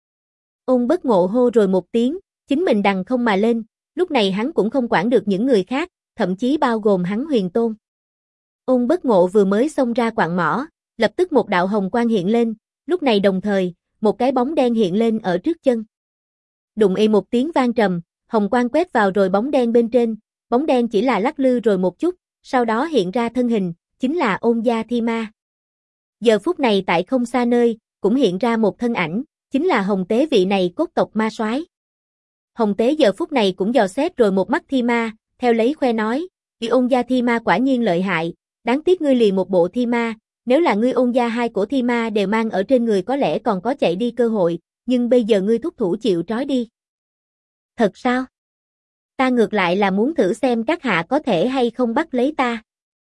Ôn Bất Ngộ hô rồi một tiếng, chính mình đằng không mà lên, lúc này hắn cũng không quản được những người khác, thậm chí bao gồm hắn huyền tôn. Ôn Bất Ngộ vừa mới xông ra quạng mỏ, lập tức một đạo hồng quang hiện lên, lúc này đồng thời, một cái bóng đen hiện lên ở trước chân. Đụng ì một tiếng vang trầm, hồng quang quét vào rồi bóng đen bên trên, bóng đen chỉ là lắc lư rồi một chút, sau đó hiện ra thân hình, chính là Ôn Gia Thi Ma. Giờ phút này tại không xa nơi, cũng hiện ra một thân ảnh, chính là Hồng Tế vị này cốt tộc ma soái. Hồng Tế giờ phút này cũng dò xét rồi một mắt Thi Ma, theo lấy khoe nói, Ôn Gia Thi Ma quả nhiên lợi hại, đáng tiếc ngươi lì một bộ Thi Ma, nếu là ngươi Ôn Gia hai cổ Thi Ma đều mang ở trên người có lẽ còn có chạy đi cơ hội, nhưng bây giờ ngươi thúc thủ chịu trói đi. Thật sao? Ta ngược lại là muốn thử xem các hạ có thể hay không bắt lấy ta.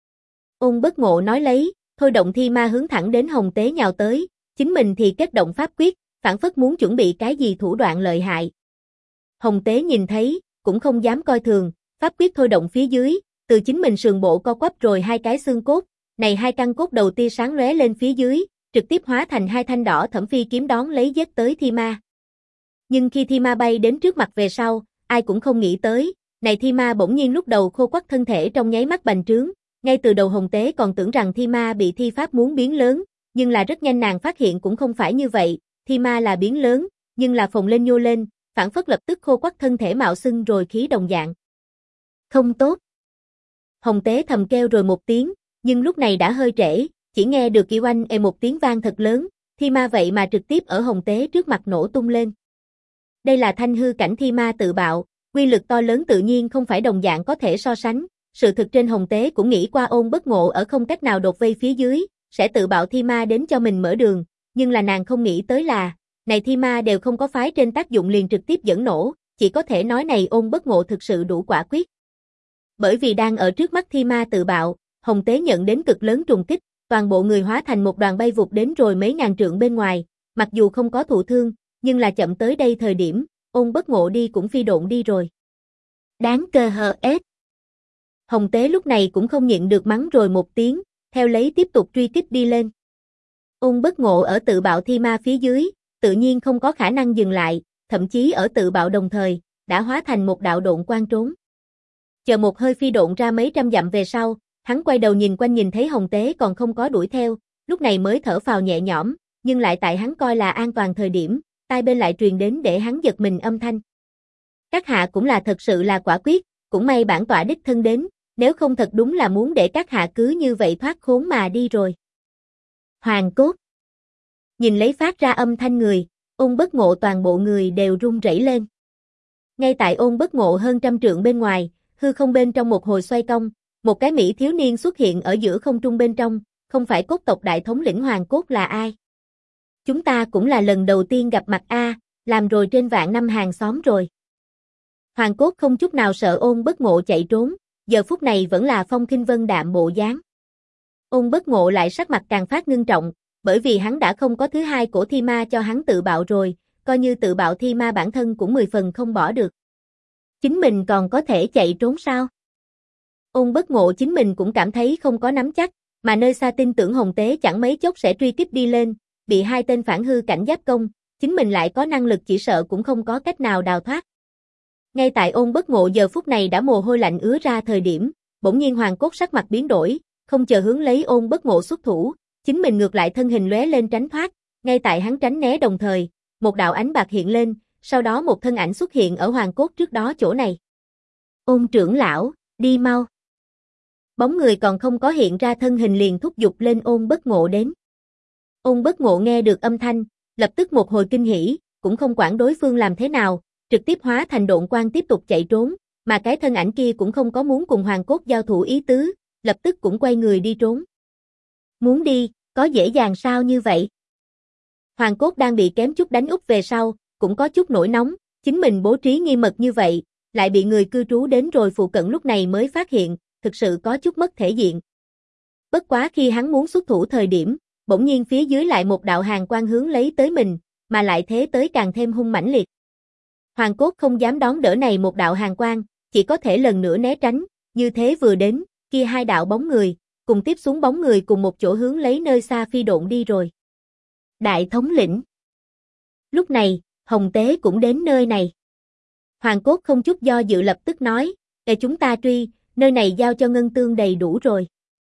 Ôn Bất Ngộ nói lấy, thôi động Thi Ma hướng thẳng đến Hồng Tế nhào tới, chính mình thì kết động pháp quyết, phản phất muốn chuẩn bị cái gì thủ đoạn lợi hại. Hồng Tế nhìn thấy, cũng không dám coi thường, pháp quyết thôi động phía dưới, từ chính mình sườn bộ co quắp rồi hai cái xương cốt, này hai căn cốt đầu tia sáng lóe lên phía dưới, trực tiếp hóa thành hai thanh đỏ thẫm phi kiếm đón lấy giết tới Thi Ma. Nhưng khi Thi Ma bay đến trước mặt về sau, ai cũng không nghĩ tới, này Thi Ma bỗng nhiên lúc đầu khô quắt thân thể trong nháy mắt bành trướng, ngay từ đầu Hồng Tế còn tưởng rằng Thi Ma bị thi pháp muốn biến lớn, nhưng là rất nhanh nàng phát hiện cũng không phải như vậy, Thi Ma là biến lớn, nhưng là phồng lên nhô lên, phản phất lập tức khô quắt thân thể mạo xưng rồi khí đồng dạng. Không tốt. Hồng Tế thầm kêu rồi một tiếng, nhưng lúc này đã hơi trễ, chỉ nghe được kỳ oanh một tiếng vang thật lớn, Thi Ma vậy mà trực tiếp ở Hồng Tế trước mặt nổ tung lên. Đây là thanh hư cảnh Thi Ma tự bạo, quy lực to lớn tự nhiên không phải đồng dạng có thể so sánh, sự thực trên Hồng Tế cũng nghĩ qua Ôn Bất Ngộ ở không cách nào đột vây phía dưới, sẽ tự bạo Thi Ma đến cho mình mở đường, nhưng là nàng không nghĩ tới là, này Thi Ma đều không có phái trên tác dụng liền trực tiếp dẫn nổ, chỉ có thể nói này Ôn Bất Ngộ thực sự đủ quả quyết. Bởi vì đang ở trước mắt Thi Ma tự bạo, Hồng Tế nhận đến cực lớn trùng kích, toàn bộ người hóa thành một đoàn bay vụt đến rồi mấy ngàn trượng bên ngoài, mặc dù không có thụ thương, nhưng là chậm tới đây thời điểm, Ôn Bất Ngộ đi cũng phi độn đi rồi. Đáng cơ hờ ết. Hồng Tế lúc này cũng không nhịn được mắng rồi một tiếng, theo lấy tiếp tục truy kích đi lên. Ôn Bất Ngộ ở tự bạo Thi Ma phía dưới, tự nhiên không có khả năng dừng lại, thậm chí ở tự bạo đồng thời, đã hóa thành một đạo độn quang trốn. Chờ một hơi phi độn ra mấy trăm dặm về sau, hắn quay đầu nhìn quanh nhìn thấy Hồng Tế còn không có đuổi theo, lúc này mới thở phào nhẹ nhõm, nhưng lại tại hắn coi là an toàn thời điểm, tai bên lại truyền đến để hắn giật mình âm thanh. Các hạ cũng là thật sự là quả quyết, cũng may bản tọa đích thân đến, nếu không thật đúng là muốn để các hạ cứ như vậy thoát khốn mà đi rồi. Hoàng cốt. Nhìn lấy phát ra âm thanh người, Ôn Bất Ngộ toàn bộ người đều run rẩy lên. Ngay tại Ôn Bất Ngộ hơn trăm trượng bên ngoài, hư không bên trong một hồi xoay cong, một cái mỹ thiếu niên xuất hiện ở giữa không trung bên trong, không phải cốt tộc đại thống lĩnh Hoàng Cốt là ai? Chúng ta cũng là lần đầu tiên gặp mặt a, làm rồi trên vạn năm hàng xóm rồi. Hoàng Cốt không chút nào sợ Ôn Bất Ngộ chạy trốn, giờ phút này vẫn là phong khinh vân đạm bộ dáng. Ôn Bất Ngộ lại sắc mặt càng phát ngưng trọng, bởi vì hắn đã không có thứ hai cổ thi ma cho hắn tự bạo rồi, coi như tự bạo thi ma bản thân cũng 10 phần không bỏ được. Chính mình còn có thể chạy trốn sao? Ôn Bất Ngộ chính mình cũng cảm thấy không có nắm chắc, mà nơi xa tin tưởng Hồng Tế chẳng mấy chốc sẽ truy kích đi lên, bị hai tên phản hư cảnh giáp công, chính mình lại có năng lực chỉ sợ cũng không có cách nào đào thoát. Ngay tại Ôn Bất Ngộ giờ phút này đã mồ hôi lạnh ứa ra thời điểm, bỗng nhiên Hoàng Cốt sắc mặt biến đổi, không chờ hướng lấy Ôn Bất Ngộ xuất thủ, chính mình ngược lại thân hình lóe lên tránh thoát, ngay tại hắn tránh né đồng thời, một đạo ánh bạc hiện lên, sau đó một thân ảnh xuất hiện ở Hoàng Cốt trước đó chỗ này. Ôn trưởng lão, đi mau. Bóng người còn không có hiện ra thân hình liền thúc giục lên Ôn Bất Ngộ đến. Ôn Bất Ngộ nghe được âm thanh, lập tức một hồi kinh hỉ, cũng không quản đối phương làm thế nào, trực tiếp hóa thành độn quang tiếp tục chạy trốn, mà cái thân ảnh kia cũng không có muốn cùng Hoàng Cốt giao thủ ý tứ, lập tức cũng quay người đi trốn. Muốn đi, có dễ dàng sao như vậy? Hoàng Cốt đang bị kém chút đánh úp về sau, cũng có chút nổi nóng, chính mình bố trí nghiêm mật như vậy, lại bị người cư trú đến rồi phụ cận lúc này mới phát hiện, thực sự có chút mất thể diện. Bất quá khi hắn muốn xuất thủ thời điểm, bỗng nhiên phía dưới lại một đạo hàn quang hướng lấy tới mình, mà lại thế tới càng thêm hung mãnh liệt. Hoàng Cốt không dám đón đỡ này một đạo hàn quang, chỉ có thể lần nữa né tránh, như thế vừa đến, kia hai đạo bóng người, cùng tiếp xuống bóng người cùng một chỗ hướng lấy nơi xa phi độn đi rồi. Đại thống lĩnh. Lúc này, Hồng Tế cũng đến nơi này. Hoàng Cốt không chút do dự lập tức nói, để chúng ta truy, nơi này giao cho Ngân Tương đầy đủ rồi.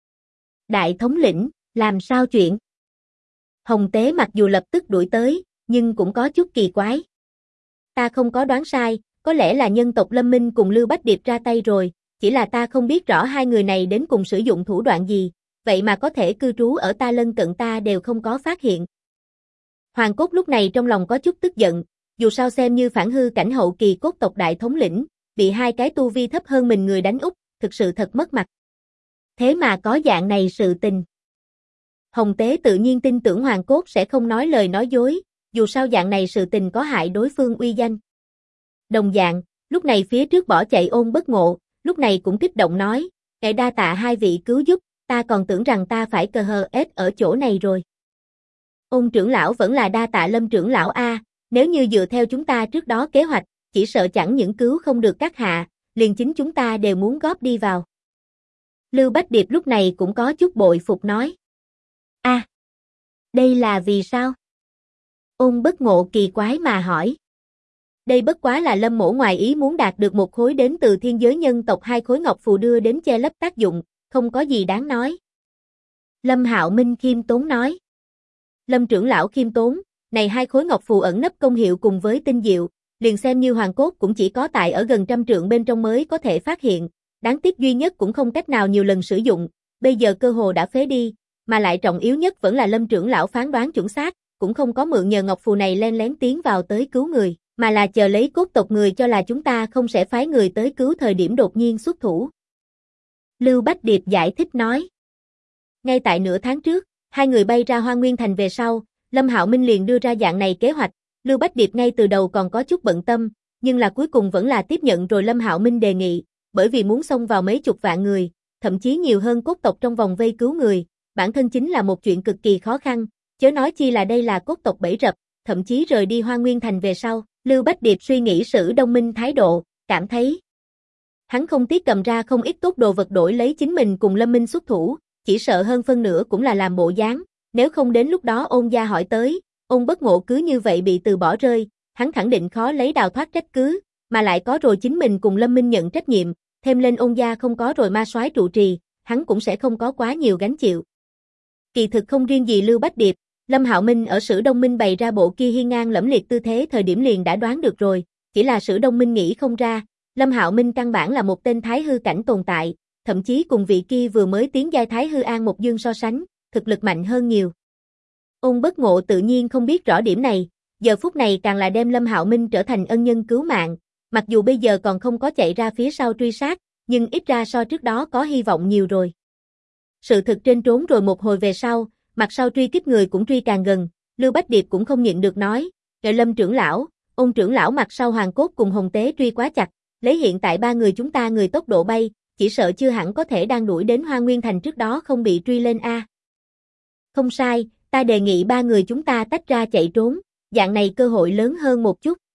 Đại thống lĩnh, làm sao chuyện? Hồng Tế mặc dù lập tức đuổi tới, nhưng cũng có chút kỳ quái. Ta không có đoán sai, có lẽ là nhân tộc Lâm Minh cùng Lưu Bách Điệp ra tay rồi, chỉ là ta không biết rõ hai người này đến cùng sử dụng thủ đoạn gì, vậy mà có thể cư trú ở ta lân cận ta đều không có phát hiện. Hoàng Cốt lúc này trong lòng có chút tức giận, dù sao xem như phản hư cảnh hậu kỳ cốt tộc đại thống lĩnh, bị hai cái tu vi thấp hơn mình người đánh úp, thực sự thật mất mặt. Thế mà có dạng này sự tình. Hồng Tế tự nhiên tin tưởng Hoàng Cốt sẽ không nói lời nói dối, dù sao dạng này sự tình có hại đối phương uy danh. Đồng dạng, lúc này phía trước bỏ chạy Ôn Bất Ngộ, lúc này cũng kích động nói, ngài đa tạ hai vị cứu giúp, ta còn tưởng rằng ta phải cờ hờ ết ở chỗ này rồi. Ôn trưởng lão vẫn là đa tạ Lâm trưởng lão a, nếu như dựa theo chúng ta trước đó kế hoạch, chỉ sợ chẳng những cứu không được các hạ, liền chính chúng ta đều muốn góp đi vào. Lưu Bách Điệp lúc này cũng có chút bội phục nói. Đây là vì sao? Ôn Bất Ngộ kỳ quái mà hỏi. Đây bất quá là Lâm mỗ ngoài ý muốn đạt được một khối đến từ thiên giới nhân tộc hai khối ngọc phù đưa đến che lấp tác dụng, không có gì đáng nói. Lâm Hạo Minh khiêm tốn nói. Lâm trưởng lão khiêm tốn, này hai khối ngọc phù ẩn nấp công hiệu cùng với tinh diệu, liền xem như Hoàng Cốt cũng chỉ có tại ở gần trăm trượng bên trong mới có thể phát hiện, đáng tiếc duy nhất cũng không cách nào nhiều lần sử dụng, bây giờ cơ hồ đã phế đi, mà lại trọng yếu nhất vẫn là Lâm trưởng lão phán đoán chuẩn xác, cũng không có mượn nhờ ngọc phù này len lén tiến vào tới cứu người, mà là chờ lấy cốt tộc người cho là chúng ta không sẽ phái người tới cứu thời điểm đột nhiên xuất thủ. Lưu Bách Điệp giải thích nói. Ngay tại nửa tháng trước, hai người bay ra Hoa Nguyên Thành về sau, Lâm Hạo Minh liền đưa ra dạng này kế hoạch, Lưu Bách Điệp ngay từ đầu còn có chút bận tâm, nhưng là cuối cùng vẫn là tiếp nhận rồi Lâm Hạo Minh đề nghị, bởi vì muốn xông vào mấy chục vạn người, thậm chí nhiều hơn cốt tộc trong vòng vây cứu người, bản thân chính là một chuyện cực kỳ khó khăn, chớ nói chi là đây là cốt tộc bẫy rập, thậm chí rời đi Hoa Nguyên Thành về sau, Lưu Bách Điệp suy nghĩ sự đông minh thái độ, cảm thấy hắn không tiếc cầm ra không ít tốt đồ vật đổi lấy chính mình cùng Lâm Minh xuất thủ, chỉ sợ hơn phân nửa cũng là làm bộ dáng, nếu không đến lúc đó Ôn gia hỏi tới, Ôn Bất Ngộ cứ như vậy bị từ bỏ rơi, hắn khẳng định khó lấy đào thoát trách cứ, mà lại có rồi chính mình cùng Lâm Minh nhận trách nhiệm, thêm lên Ôn gia không có rồi ma soái trụ trì, hắn cũng sẽ không có quá nhiều gánh chịu. Kỳ thực không riêng gì Lưu Bách Điệp, Lâm Hạo Minh ở Sử Đông Minh bày ra bộ kia hiên ngang lẫm liệt tư thế thời điểm liền đã đoán được rồi, chỉ là Sử Đông Minh nghĩ không ra, Lâm Hạo Minh căn bản là một tên thái hư cảnh tồn tại, thậm chí cùng vị kia vừa mới tiến giai Thái Hư An một dương so sánh, thực lực mạnh hơn nhiều. Ôn Bất Ngộ tự nhiên không biết rõ điểm này, giờ phút này càng là đem Lâm Hạo Minh trở thành ân nhân cứu mạng, mặc dù bây giờ còn không có chạy ra phía sau truy sát, nhưng ít ra so trước đó có hy vọng nhiều rồi. Sự thực trên trốn rồi một hồi về sau, mặt sau truy kích người cũng truy càng gần, Lưu Bách Điệp cũng không nhịn được nói, Lâm trưởng lão, Ôn trưởng lão mặt sau Hoàng Cốt cùng Hồng Tế truy quá chặt, lấy hiện tại ba người chúng ta người tốc độ bay, chỉ sợ chưa hẳn có thể đang đuổi đến Hoa Nguyên Thành trước đó không bị truy lên a. Không sai, ta đề nghị ba người chúng ta tách ra chạy trốn, dạng này cơ hội lớn hơn một chút.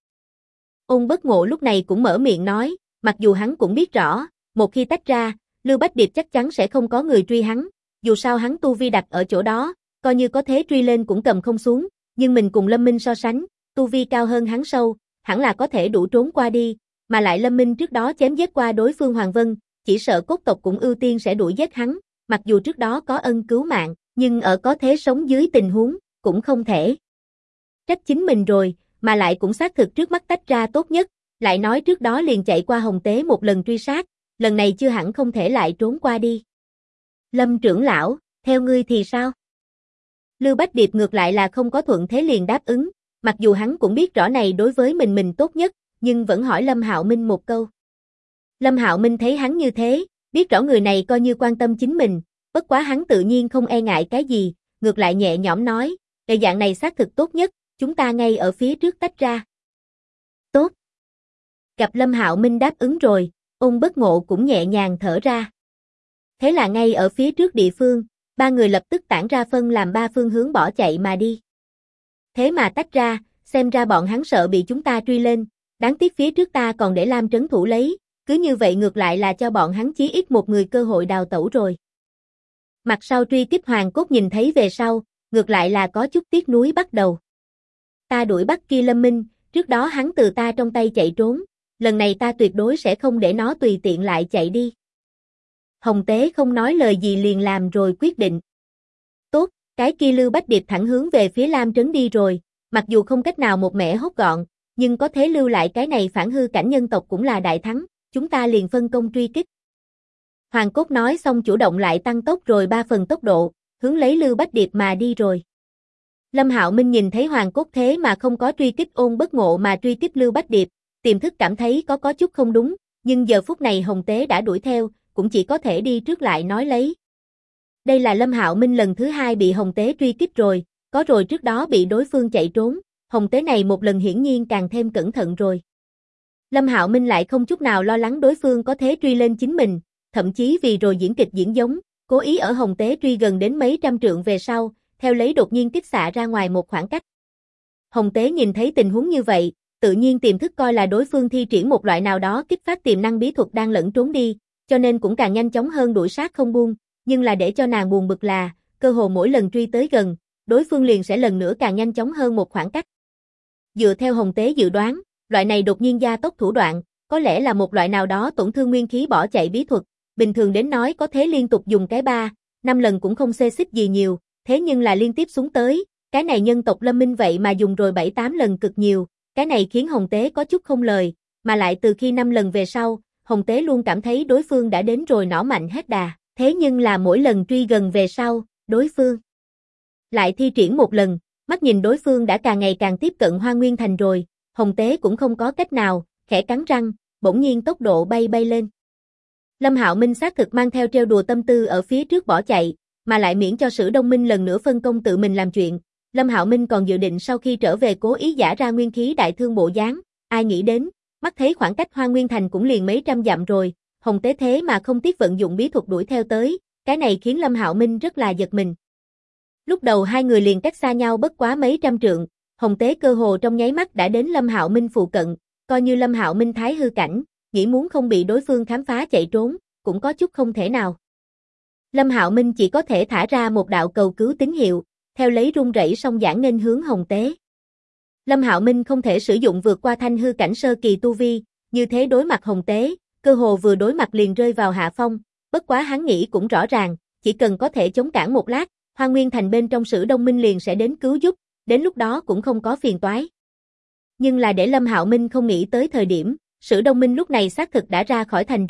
Ôn Bất Ngộ lúc này cũng mở miệng nói, mặc dù hắn cũng biết rõ, một khi tách ra, Lưu Bách Điệp chắc chắn sẽ không có người truy hắn, dù sao hắn tu vi đặt ở chỗ đó, coi như có thế truy lên cũng cầm không xuống, nhưng mình cùng Lâm Minh so sánh, tu vi cao hơn hắn sâu, hẳn là có thể đủ trốn qua đi, mà lại Lâm Minh trước đó chém giết qua đối phương Hoàng Vân, chỉ sợ cốt tộc cũng ưu tiên sẽ đuổi giết hắn, mặc dù trước đó có ân cứu mạng, nhưng ở có thế sống dưới tình huống, cũng không thể trách chính mình rồi, mà lại cũng xác thực trước mắt tách ra tốt nhất, lại nói trước đó liền chạy qua Hồng Tế một lần truy sát, lần này chưa hẳn không thể lại trốn qua đi. Lâm trưởng lão, theo ngươi thì sao? Lưu Bách Điệp ngược lại là không có thuận thế liền đáp ứng, mặc dù hắn cũng biết rõ này đối với mình tốt nhất, nhưng vẫn hỏi Lâm Hạo Minh một câu. Lâm Hạo Minh thấy hắn như thế, biết rõ người này coi như quan tâm chính mình, bất quá hắn tự nhiên không e ngại cái gì, ngược lại nhẹ nhõm nói, dạng này xác thực tốt nhất, chúng ta ngay ở phía trước tách ra. Tốt. Gặp Lâm Hạo Minh đáp ứng rồi, Ôn Bất Ngộ cũng nhẹ nhàng thở ra. Thế là ngay ở phía trước địa phương, ba người lập tức tản ra phân làm ba phương hướng bỏ chạy mà đi. Thế mà tách ra, xem ra bọn hắn sợ bị chúng ta truy lên, đáng tiếc phía trước ta còn để Lam trấn thủ lấy, cứ như vậy ngược lại là cho bọn hắn chí ít một người cơ hội đào tẩu rồi. Mặt sau truy kích Hoàng Cốt nhìn thấy về sau, ngược lại là có chút tiếc nuối bắt đầu. Ta đuổi bắt kia Lâm Minh, trước đó hắn từ ta trong tay chạy trốn, lần này ta tuyệt đối sẽ không để nó tùy tiện lại chạy đi. Hồng Tế không nói lời gì liền làm rồi quyết định. Tốt, cái kia Lưu Bách Điệp thẳng hướng về phía Lam trấn đi rồi, mặc dù không cách nào một mẻ hốt gọn, nhưng có thế lưu lại cái này phản hư cảnh nhân tộc cũng là đại thắng, chúng ta liền phân công truy kích. Hoàng Cốt nói xong chủ động lại tăng tốc rồi 3 phần tốc độ, hướng lấy Lưu Bách Điệp mà đi rồi. Lâm Hạo Minh nhìn thấy Hoàng Cốt thế mà không có truy kích Ôn Bất Ngộ mà truy kích Lưu Bách Điệp, tiềm thức cảm thấy có chút không đúng, nhưng giờ phút này Hồng Tế đã đuổi theo, cũng chỉ có thể đi trước lại nói lấy. Đây là Lâm Hạo Minh lần thứ 2 bị Hồng Tế truy kích rồi, có rồi trước đó bị đối phương chạy trốn, Hồng Tế này một lần hiển nhiên càng thêm cẩn thận rồi. Lâm Hạo Minh lại không chút nào lo lắng đối phương có thế truy lên chính mình, thậm chí vì rồi diễn kịch diễn giống, cố ý ở Hồng Tế truy gần đến mấy trăm trượng về sau, theo lấy đột nhiên kích xạ ra ngoài một khoảng cách. Hồng Tế nhìn thấy tình huống như vậy, tự nhiên tiềm thức coi là đối phương thi triển một loại nào đó kích phát tiềm năng bí thuật đang lẫn trốn đi, cho nên cũng càng nhanh chóng hơn đuổi sát không buông, nhưng là để cho nàng buồn bực là, cơ hồ mỗi lần truy tới gần, đối phương liền sẽ lần nữa càng nhanh chóng hơn một khoảng cách. Dựa theo Hồng Tế dự đoán, loại này đột nhiên gia tốc thủ đoạn, có lẽ là một loại nào đó tổn thương nguyên khí bỏ chạy bí thuật, bình thường đến nói có thế liên tục dùng cái 3, 5 lần cũng không xê xích gì nhiều, thế nhưng là liên tiếp xuống tới, cái này nhân tộc Lâm Minh vậy mà dùng rồi 7-8 lần cực nhiều, cái này khiến Hồng Tế có chút không lời, mà lại từ khi 5 lần về sau, Hồng Tế luôn cảm thấy đối phương đã đến rồi nỏ mạnh hết đà, thế nhưng là mỗi lần truy gần về sau, đối phương lại thi triển một lần, mắt nhìn đối phương đã càng ngày càng tiếp cận Hoa Nguyên Thành rồi, Hồng Tế cũng không có cách nào, khẽ cắn răng, bỗng nhiên tốc độ bay lên. Lâm Hạo Minh xác thực mang theo trêu đùa tâm tư ở phía trước bỏ chạy, mà lại miễn cho Sử Đông Minh lần nữa phân công tự mình làm chuyện, Lâm Hạo Minh còn dự định sau khi trở về cố ý giả ra nguyên khí đại thương bộ dáng, ai nghĩ đến, mắt thấy khoảng cách Hoa Nguyên Thành cũng liền mấy trăm dặm rồi, Hồng Tế thế mà không tiếc vận dụng bí thuật đuổi theo tới, cái này khiến Lâm Hạo Minh rất là giật mình. Lúc đầu hai người liền cách xa nhau bất quá mấy trăm trượng, Hồng Tế cơ hồ trong nháy mắt đã đến Lâm Hạo Minh phụ cận, coi như Lâm Hạo Minh thái hư cảnh, nghĩ muốn không bị đối phương khám phá chạy trốn, cũng có chút không thể nào. Lâm Hạo Minh chỉ có thể thả ra một đạo cầu cứu tín hiệu, theo lấy rung rẩy song giảng nghênh hướng Hồng Tế. Lâm Hạo Minh không thể sử dụng vượt qua thanh hư cảnh sơ kỳ tu vi, như thế đối mặt Hồng Tế, cơ hồ vừa đối mặt liền rơi vào hạ phong, bất quá hắn nghĩ cũng rõ ràng, chỉ cần có thể chống cản một lát, Hoa Nguyên Thành bên trong Sử Đông Minh liền sẽ đến cứu giúp, đến lúc đó cũng không có phiền toái. Nhưng là để Lâm Hạo Minh không nghĩ tới thời điểm, Sử Đông Minh lúc này xác thực đã ra khỏi thành rồi,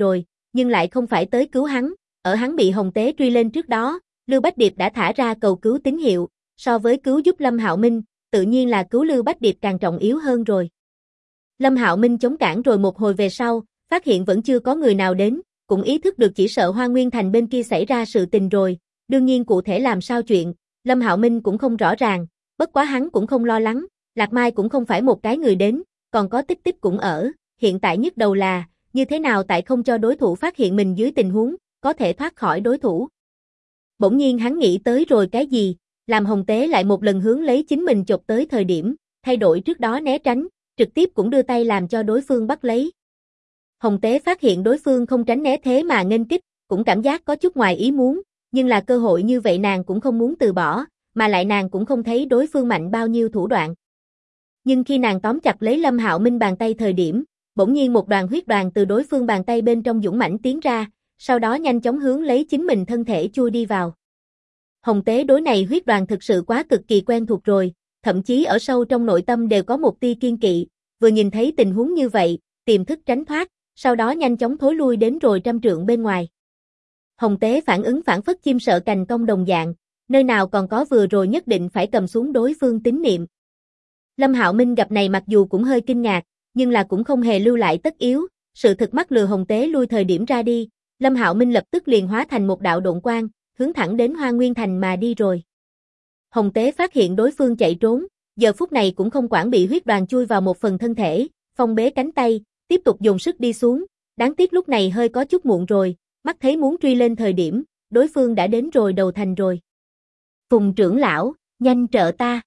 nhưng lại không phải tới cứu hắn, ở hắn bị Hồng Tế truy lên trước đó, Lưu Bách Điệp đã thả ra cầu cứu tín hiệu, so với cứu giúp Lâm Hạo Minh, tự nhiên là cứu Lưu Bách Điệp càng trọng yếu hơn rồi. Lâm Hạo Minh chống cản rồi một hồi về sau, phát hiện vẫn chưa có người nào đến, cũng ý thức được chỉ sợ Hoa Nguyên Thành bên kia xảy ra sự tình rồi, đương nhiên cụ thể làm sao chuyện, Lâm Hạo Minh cũng không rõ ràng, bất quá hắn cũng không lo lắng, Lạc Mai cũng không phải một cái người đến, còn có Tích Tích cũng ở, hiện tại nhức đầu là, như thế nào tại không cho đối thủ phát hiện mình dưới tình huống, có thể thoát khỏi đối thủ. Bỗng nhiên hắn nghĩ tới rồi cái gì, làm Hồng Tế lại một lần hướng lấy chính mình chộp tới thời điểm, thay đổi trước đó né tránh, trực tiếp cũng đưa tay làm cho đối phương bắt lấy. Hồng Tế phát hiện đối phương không tránh né thế mà nghênh kích, cũng cảm giác có chút ngoài ý muốn, nhưng là cơ hội như vậy nàng cũng không muốn từ bỏ, mà lại nàng cũng không thấy đối phương mạnh bao nhiêu thủ đoạn. Nhưng khi nàng tóm chặt lấy Lâm Hạo Minh bàn tay thời điểm, bỗng nhiên một đoàn huyết đoàn từ đối phương bàn tay bên trong dũng mãnh tiến ra, sau đó nhanh chóng hướng lấy chính mình thân thể chui đi vào. Hồng Tế đối này huyết đoàn thực sự quá cực kỳ quen thuộc rồi, thậm chí ở sâu trong nội tâm đều có một tia kiên kỵ, vừa nhìn thấy tình huống như vậy, tiềm thức tránh thoát, sau đó nhanh chóng thối lui đến rồi 100 trượng bên ngoài. Hồng Tế phản ứng phản phất chim sợ cành cong đồng dạng, nơi nào còn có vừa rồi nhất định phải cầm xuống đối phương tín niệm. Lâm Hạo Minh gặp này mặc dù cũng hơi kinh ngạc, nhưng là cũng không hề lưu lại tất yếu, sự thực mắc lừa Hồng Tế lui thời điểm ra đi, Lâm Hạo Minh lập tức liền hóa thành một đạo độn quang, hướng thẳng đến Hoa Nguyên Thành mà đi rồi. Hồng Tế phát hiện đối phương chạy trốn, giờ phút này cũng không quản bị huyết đoàn chui vào một phần thân thể, phong bế cánh tay, tiếp tục dùng sức đi xuống, đáng tiếc lúc này hơi có chút muộn rồi, mắt thấy muốn truy lên thời điểm, đối phương đã đến rồi đầu thành rồi. Phùng trưởng lão, nhanh trợ ta.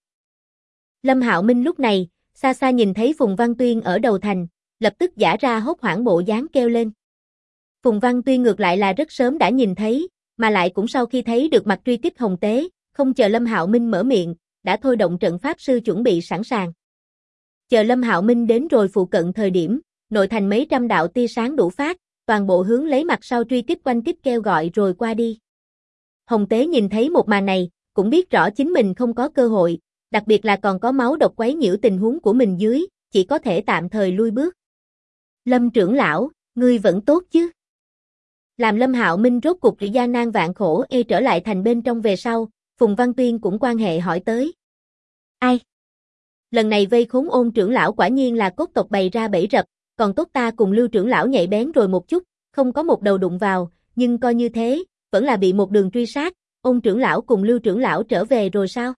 Lâm Hạo Minh lúc này, xa xa nhìn thấy Phùng Văn Tuyên ở đầu thành, lập tức giã ra hốt hoảng bộ dáng kêu lên. Phùng Văn Tuyên ngược lại là rất sớm đã nhìn thấy, mà lại cũng sau khi thấy được mặt truy kích Hồng Tế, không chờ Lâm Hạo Minh mở miệng, đã thôi động trận pháp sư chuẩn bị sẵn sàng. Chờ Lâm Hạo Minh đến rồi phụ cận thời điểm, nội thành mấy trăm đạo tia sáng đủ phát, toàn bộ hướng lấy mặt sau truy kích quanh kích kêu gọi rồi qua đi. Hồng Tế nhìn thấy một màn này, cũng biết rõ chính mình không có cơ hội, đặc biệt là còn có máu độc quấy nhiễu tình huống của mình dưới, chỉ có thể tạm thời lui bước. Lâm trưởng lão, ngươi vẫn tốt chứ? Làm Lâm Hạo Minh rốt cục gian nan vạn khổ trở lại thành bên trong về sau, Phùng Văn Tuyên cũng quan hệ hỏi tới. Ai? Lần này vây khốn Ôn trưởng lão quả nhiên là cốt tộc bày ra bẫy rập, còn tốt ta cùng Lưu trưởng lão nhạy bén rồi một chút, không có một đầu đụng vào, nhưng coi như thế, vẫn là bị một đường truy sát, Ôn trưởng lão cùng Lưu trưởng lão trở về rồi sao?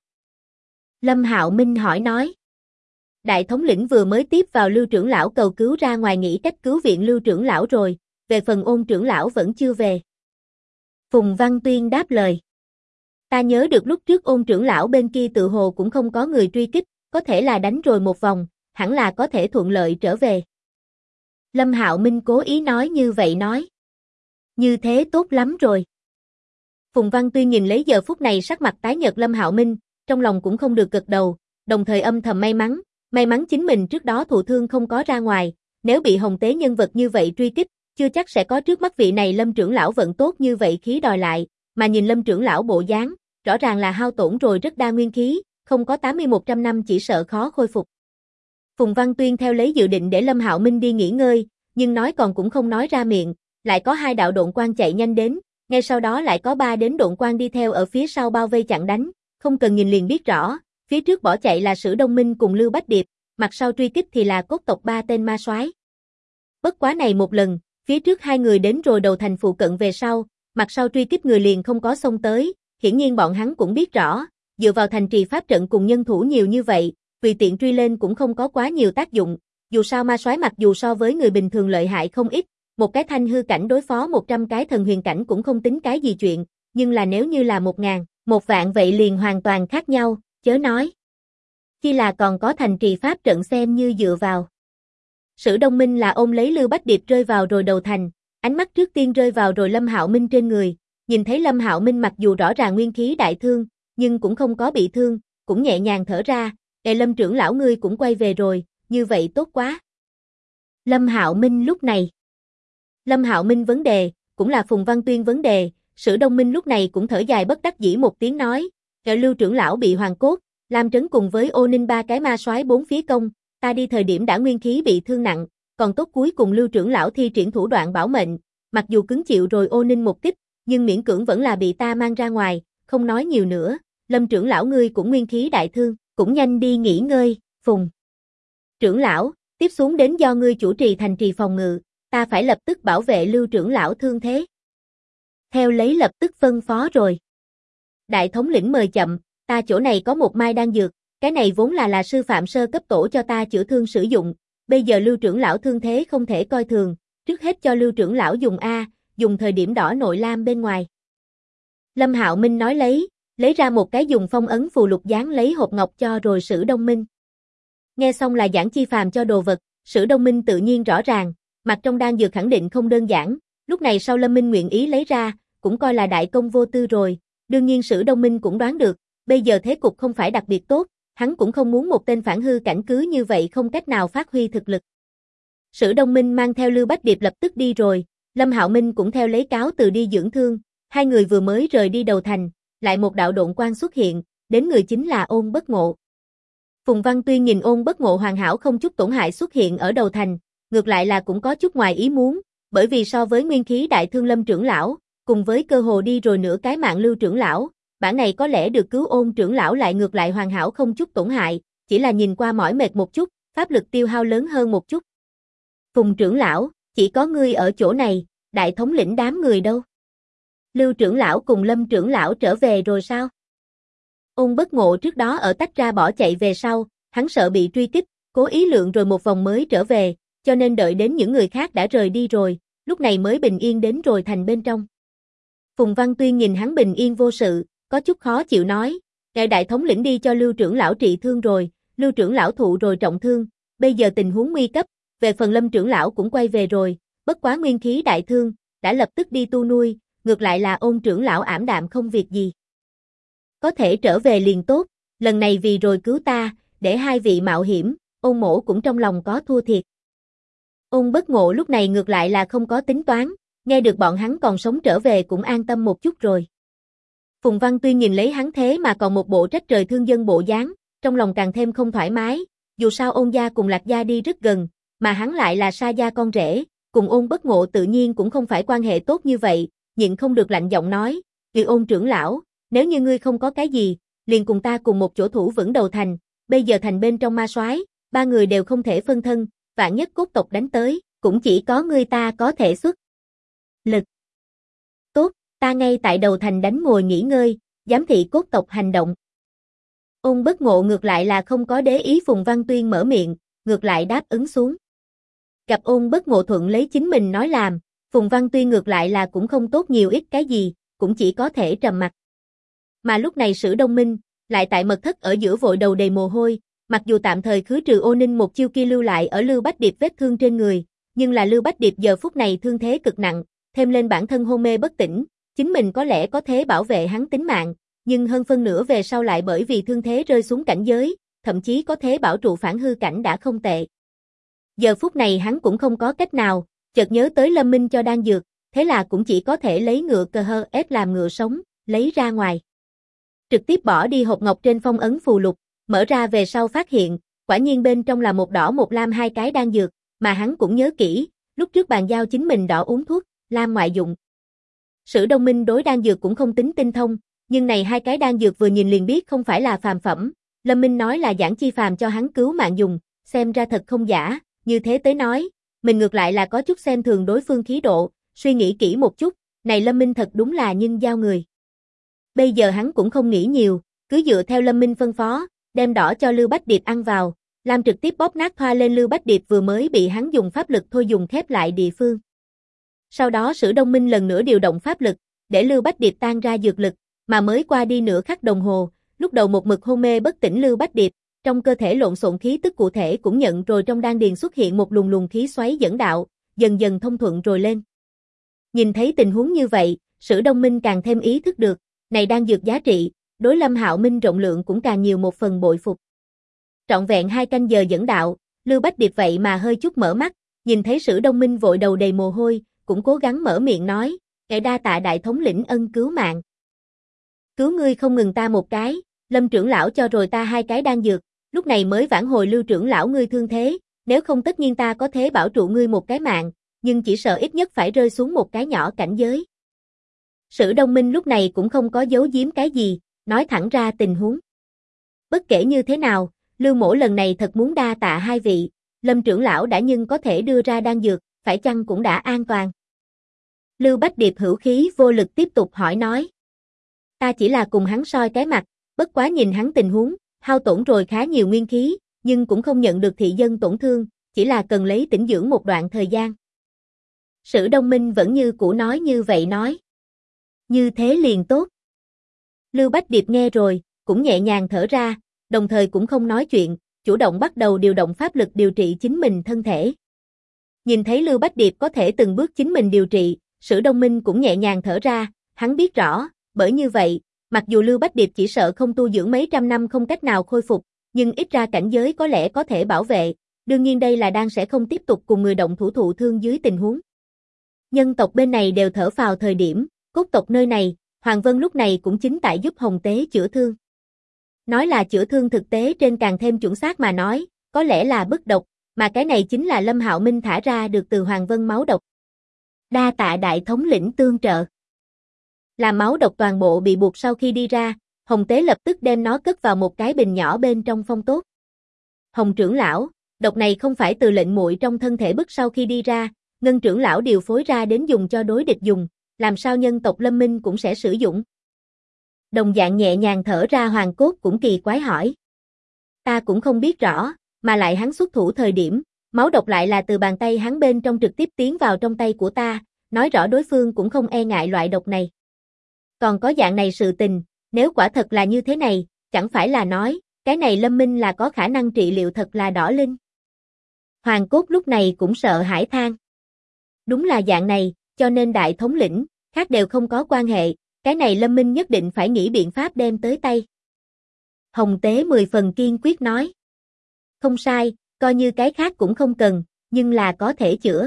Lâm Hạo Minh hỏi nói. Đại thống lĩnh vừa mới tiếp vào Lưu trưởng lão cầu cứu ra ngoài nghĩ cách cứu viện Lưu trưởng lão rồi, về phần Ôn trưởng lão vẫn chưa về. Phùng Văn Tuyên đáp lời. Ta nhớ được lúc trước Ôn trưởng lão bên kia tự hồ cũng không có người truy kích, có thể là đánh rồi một vòng, hẳn là có thể thuận lợi trở về. Lâm Hạo Minh cố ý nói như vậy nói. Như thế tốt lắm rồi. Phùng Văn Tuyên nhìn lấy giờ phút này sắc mặt tái nhợt Lâm Hạo Minh, trong lòng cũng không được gật đầu, đồng thời âm thầm may mắn chính mình trước đó thụ thương không có ra ngoài, nếu bị Hồng Tế nhân vật như vậy truy kích, chưa chắc sẽ có trước mắt vị này Lâm trưởng lão vận tốt như vậy khí đòi lại, mà nhìn Lâm trưởng lão bộ dáng, rõ ràng là hao tổn rồi rất đa nguyên khí, không có 80-100 năm chỉ sợ khó khôi phục. Phùng Văn Tuyên theo lấy dự định để Lâm Hạo Minh đi nghỉ ngơi, nhưng nói còn cũng không nói ra miệng, lại có hai đạo độn quang chạy nhanh đến, ngay sau đó lại có ba đến độn quang đi theo ở phía sau bao vây chặn đánh, không cần nhìn liền biết rõ, phía trước bỏ chạy là Sử Đông Minh cùng Lưu Bách Điệp, mặt sau truy kích thì là cốt tộc ba tên ma soái. Bất quá này một lần, phía trước hai người đến rồi đầu thành phụ cận về sau, mặt sau truy kích người liền không có xông tới, hiển nhiên bọn hắn cũng biết rõ, dựa vào thành trì pháp trận cùng nhân thủ nhiều như vậy, tùy tiện truy lên cũng không có quá nhiều tác dụng, dù sao ma soái mặc dù so với người bình thường lợi hại không ít, một cái thanh hư cảnh đối phó 100 cái thần huyền cảnh cũng không tính cái gì chuyện, nhưng là nếu như là 1000, 1 vạn vậy liền hoàn toàn khác nhau, chớ nói. Chỉ là còn có thành trì pháp trận xem như dựa vào. Sử Đông Minh là ôm lấy Lưu Bách Điệp rơi vào rồi đầu thành, ánh mắt trước tiên rơi vào rồi Lâm Hạo Minh trên người, nhìn thấy Lâm Hạo Minh mặc dù rõ ràng nguyên khí đại thương, nhưng cũng không có bị thương, cũng nhẹ nhàng thở ra, Lâm trưởng lão ngươi cũng quay về rồi, như vậy tốt quá. Lâm Hạo Minh lúc này. Lâm Hạo Minh vấn đề, cũng là Phùng Văn Tuyên vấn đề, Sử Đông Minh lúc này cũng thở dài bất đắc dĩ một tiếng nói, Lưu trưởng lão bị hoàng cốt, Lam Trấn cùng với Ô Ninh ba cái ma soái bốn phía công, ta đi thời điểm đã nguyên khí bị thương nặng, còn tốt cuối cùng Lưu trưởng lão thi triển thủ đoạn bảo mệnh, mặc dù cứng chịu rồi ô ninh một kích, nhưng miễn cưỡng vẫn là bị ta mang ra ngoài, không nói nhiều nữa, Lâm trưởng lão ngươi cũng nguyên khí đại thương, cũng nhanh đi nghỉ ngơi, Phùng. Trưởng lão, tiếp xuống đến do ngươi chủ trì thành trì phòng ngự, ta phải lập tức bảo vệ Lưu trưởng lão thương thế. Theo lấy lập tức phân phó rồi. Đại thống lĩnh mời chậm, ta chỗ này có một mai đan dược, cái này vốn là sư phạm sơ cấp tổ cho ta chữa thương sử dụng, bây giờ Lưu trưởng lão thương thế không thể coi thường, trước hết cho Lưu trưởng lão dùng dùng thời điểm đỏ nội lam bên ngoài. Lâm Hạo Minh nói lấy ra một cái dùng phong ấn phù lục dán lấy hộp ngọc cho rồi Sử Đông Minh. Nghe xong là Giản Chi Phàm cho đồ vật, Sử Đông Minh tự nhiên rõ ràng, mặt trong đan dược khẳng định không đơn giản, lúc này sau Lâm Minh nguyện ý lấy ra, cũng coi là đại công vô tư rồi, đương nhiên Sử Đông Minh cũng đoán được, bây giờ thế cục không phải đặc biệt tốt, hắn cũng không muốn một tên phản hư cảnh cứ như vậy không cách nào phát huy thực lực. Sử Đông Minh mang theo Lưu Bách Điệp lập tức đi rồi, Lâm Hạo Minh cũng theo lấy cáo từ đi dưỡng thương, hai người vừa mới rời đi đầu thành, lại một đạo độn quang xuất hiện, đến người chính là Ôn Bất Ngộ. Phùng Văn Tuyên nhìn Ôn Bất Ngộ hoàn hảo không chút tổn hại xuất hiện ở đầu thành, ngược lại là cũng có chút ngoài ý muốn, bởi vì so với nguyên khí đại thương Lâm trưởng lão, cùng với cơ hồ đi rồi nửa cái mạng Lưu trưởng lão, bản này có lẽ được cứu Ôn trưởng lão lại ngược lại hoàn hảo không chút tổn hại, chỉ là nhìn qua mỏi mệt một chút, pháp lực tiêu hao lớn hơn một chút. Phùng trưởng lão, chỉ có ngươi ở chỗ này, đại thống lĩnh đám người đâu? Lưu trưởng lão cùng Lâm trưởng lão trở về rồi sao? Ôn Bất Ngộ trước đó ở tách ra bỏ chạy về sau, hắn sợ bị truy kích, cố ý lượn rồi một vòng mới trở về, cho nên đợi đến những người khác đã rời đi rồi, lúc này mới bình yên đến rồi thành bên trong. Phùng Văn Tuyên nhìn hắn bình yên vô sự, có chút khó chịu nói, ngài đại thống lĩnh đi cho Lưu trưởng lão trị thương rồi, Lưu trưởng lão thụ rồi trọng thương, bây giờ tình huống nguy cấp, về phần Lâm trưởng lão cũng quay về rồi, bất quá nguyên khí đại thương, đã lập tức đi tu nuôi, ngược lại là Ôn trưởng lão ảm đạm không việc gì. Có thể trở về liền tốt, lần này vì rồi cứu ta, để hai vị mạo hiểm, Ôn mỗ cũng trong lòng có thua thiệt. Ôn Bất Ngộ lúc này ngược lại là không có tính toán, nghe được bọn hắn còn sống trở về cũng an tâm một chút rồi. Phùng Văn Tuyên nhìn lấy hắn thế mà còn một bộ trách trời thương dân bộ dáng, trong lòng càng thêm không thoải mái, dù sao Ôn gia cùng Lạc gia đi rất gần, mà hắn lại là Sa gia con rể, cùng Ôn Bất Ngộ tự nhiên cũng không phải quan hệ tốt như vậy, nhịn không được lạnh giọng nói, Ôn trưởng lão, nếu như ngươi không có cái gì, liền cùng ta cùng một chỗ thủ vững đầu thành, bây giờ thành bên trong ma soái, ba người đều không thể phân thân, vạn nhất cốt tộc đánh tới, cũng chỉ có ngươi ta có thể xuất lực. Tốt, ta ngay tại đầu thành đánh ngồi nghỉ ngơi, giám thị cốt tộc hành động. Ôn Bất Ngộ ngược lại là không có để ý Phùng Văn Tuyên mở miệng, ngược lại đáp ứng xuống. Gặp Ôn Bất Ngộ thuận lấy chính mình nói làm, Phùng Văn Tuyên ngược lại là cũng không tốt nhiều ít cái gì, cũng chỉ có thể trầm mặc. Mà lúc này Sử Đông Minh, lại tại mật thất ở giữa vội đầu đầy mồ hôi, mặc dù tạm thời khứ trừ ô ninh một chiêu kia lưu lại ở Lưu Bách Điệp vết thương trên người, nhưng là Lưu Bách Điệp giờ phút này thương thế cực nặng, thêm lên bản thân hôn mê bất tỉnh, chính mình có lẽ có thể bảo vệ hắn tính mạng, nhưng hơn phân nửa về sau lại bởi vì thương thế rơi xuống cảnh giới, thậm chí có thể bảo trụ phản hư cảnh đã không tệ. Giờ phút này hắn cũng không có cách nào, chợt nhớ tới Lâm Minh cho đan dược, thế là cũng chỉ có thể lấy ngựa cơ hơ ép làm ngựa sống, lấy ra ngoài. Trực tiếp bỏ đi hộp ngọc trên phong ấn phù lục, mở ra về sau phát hiện, quả nhiên bên trong là một đỏ một lam hai cái đan dược, mà hắn cũng nhớ kỹ, lúc trước bàn giao chính mình đỏ uống thuốc, lam ngoại dụng. Sử Đông Minh đối đan dược cũng không tính tinh thông, nhưng này hai cái đan dược vừa nhìn liền biết không phải là phàm phẩm, Lâm Minh nói là Giản Chi Phàm cho hắn cứu mạng dùng, xem ra thật không giả, như thế tới nói, mình ngược lại là có chút xem thường đối phương khí độ, suy nghĩ kỹ một chút, này Lâm Minh thật đúng là nhân giao người. Bây giờ hắn cũng không nghĩ nhiều, cứ dựa theo Lâm Minh phân phó, đem đỏ cho Lưu Bách Điệp ăn vào, lam trực tiếp bóp nát thoa lên Lưu Bách Điệp vừa mới bị hắn dùng pháp lực thôi dùng khép lại địa phương. Sau đó Sử Đông Minh lần nữa điều động pháp lực, để Lưu Bách Điệp tan ra dược lực, mà mới qua đi nửa khắc đồng hồ, lúc đầu một mực hôn mê bất tỉnh Lưu Bách Điệp, trong cơ thể lộn xộn khí tức cụ thể cũng nhận rồi trong đan điền xuất hiện một luồng luồng khí xoáy dẫn đạo, dần dần thông thuận rồi lên. Nhìn thấy tình huống như vậy, Sử Đông Minh càng thêm ý thức được, này đan dược giá trị, đối Lâm Hạo Minh rộng lượng cũng càng nhiều một phần bội phục. Trọn vẹn 2 canh giờ dẫn đạo, Lưu Bách Điệp vậy mà hơi chút mở mắt, nhìn thấy Sử Đông Minh vội đầu đầy mồ hôi, cũng cố gắng mở miệng nói, "Ngài đa tạ đại thống lĩnh ân cứu mạng. Cứu ngươi không ngừng ta một cái, Lâm trưởng lão cho rồi ta 2 cái đan dược, lúc này mới vãn hồi Lưu trưởng lão ngươi thương thế, nếu không tất nhiên ta có thể bảo trụ ngươi một cái mạng, nhưng chỉ sợ ít nhất phải rơi xuống một cái nhỏ cảnh giới. Sử Đông Minh lúc này cũng không có giấu giếm cái gì, nói thẳng ra tình huống. Bất kể như thế nào, Lưu Mỗ lần này thật muốn đa tạ hai vị, Lâm trưởng lão đã nhưng có thể đưa ra đan dược, phải chăng cũng đã an toàn? Lưu Bách Điệp hữu khí vô lực tiếp tục hỏi nói. Ta chỉ là cùng hắn soi cái mặt, bất quá nhìn hắn tình huống, hao tổn rồi khá nhiều nguyên khí, nhưng cũng không nhận được thị dân tổn thương, chỉ là cần lấy tĩnh dưỡng một đoạn thời gian. Sử Đông Minh vẫn như cũ nói như vậy nói. Như thế liền tốt. Lưu Bách Điệp nghe rồi, cũng nhẹ nhàng thở ra, đồng thời cũng không nói chuyện, chủ động bắt đầu điều động pháp lực điều trị chính mình thân thể. Nhìn thấy Lưu Bách Điệp có thể từng bước chính mình điều trị, Sử Đông Minh cũng nhẹ nhàng thở ra, hắn biết rõ, bởi như vậy, mặc dù Lưu Bách Điệp chỉ sợ không tu dưỡng mấy trăm năm không cách nào khôi phục, nhưng ít ra cảnh giới có lẽ có thể bảo vệ, đương nhiên đây là đang sẽ không tiếp tục cùng người động thủ thụ thương dưới tình huống. Nhân tộc bên này đều thở phào thời điểm, cốt tộc nơi này, Hoàng Vân lúc này cũng chính tại giúp Hồng Tế chữa thương. Nói là chữa thương thực tế trên càng thêm chuẩn xác mà nói, có lẽ là bức độc, mà cái này chính là Lâm Hạo Minh thả ra được từ Hoàng Vân máu độc. Đa tạ đại thống lĩnh tương trợ. Làm máu độc toàn bộ bị buộc sau khi đi ra, Hồng Tế lập tức đem nó cất vào một cái bình nhỏ bên trong phong tốt. Hồng trưởng lão, độc này không phải từ lệnh muội trong thân thể bức sau khi đi ra, Ngân trưởng lão điều phối ra đến dùng cho đối địch dùng, làm sao nhân tộc Lâm Minh cũng sẽ sử dụng. Đồng dạng nhẹ nhàng thở ra Hoàng Cốt cũng kỳ quái hỏi. Ta cũng không biết rõ, mà lại hắn xuất thủ thời điểm, máu độc lại là từ bàn tay hắn bên trong trực tiếp tiến vào trong tay của ta, nói rõ đối phương cũng không e ngại loại độc này. Còn có dạng này sự tình, nếu quả thật là như thế này, chẳng phải là nói, cái này Lâm Minh là có khả năng trị liệu thật là đỏ linh. Hoàng Cốt lúc này cũng sợ hãi than. Đúng là dạng này, cho nên đại thống lĩnh, khác đều không có quan hệ, cái này Lâm Minh nhất định phải nghĩ biện pháp đem tới tay. Hồng Tế 10 phần kiên quyết nói. Không sai, coi như cái khác cũng không cần, nhưng là có thể chữa.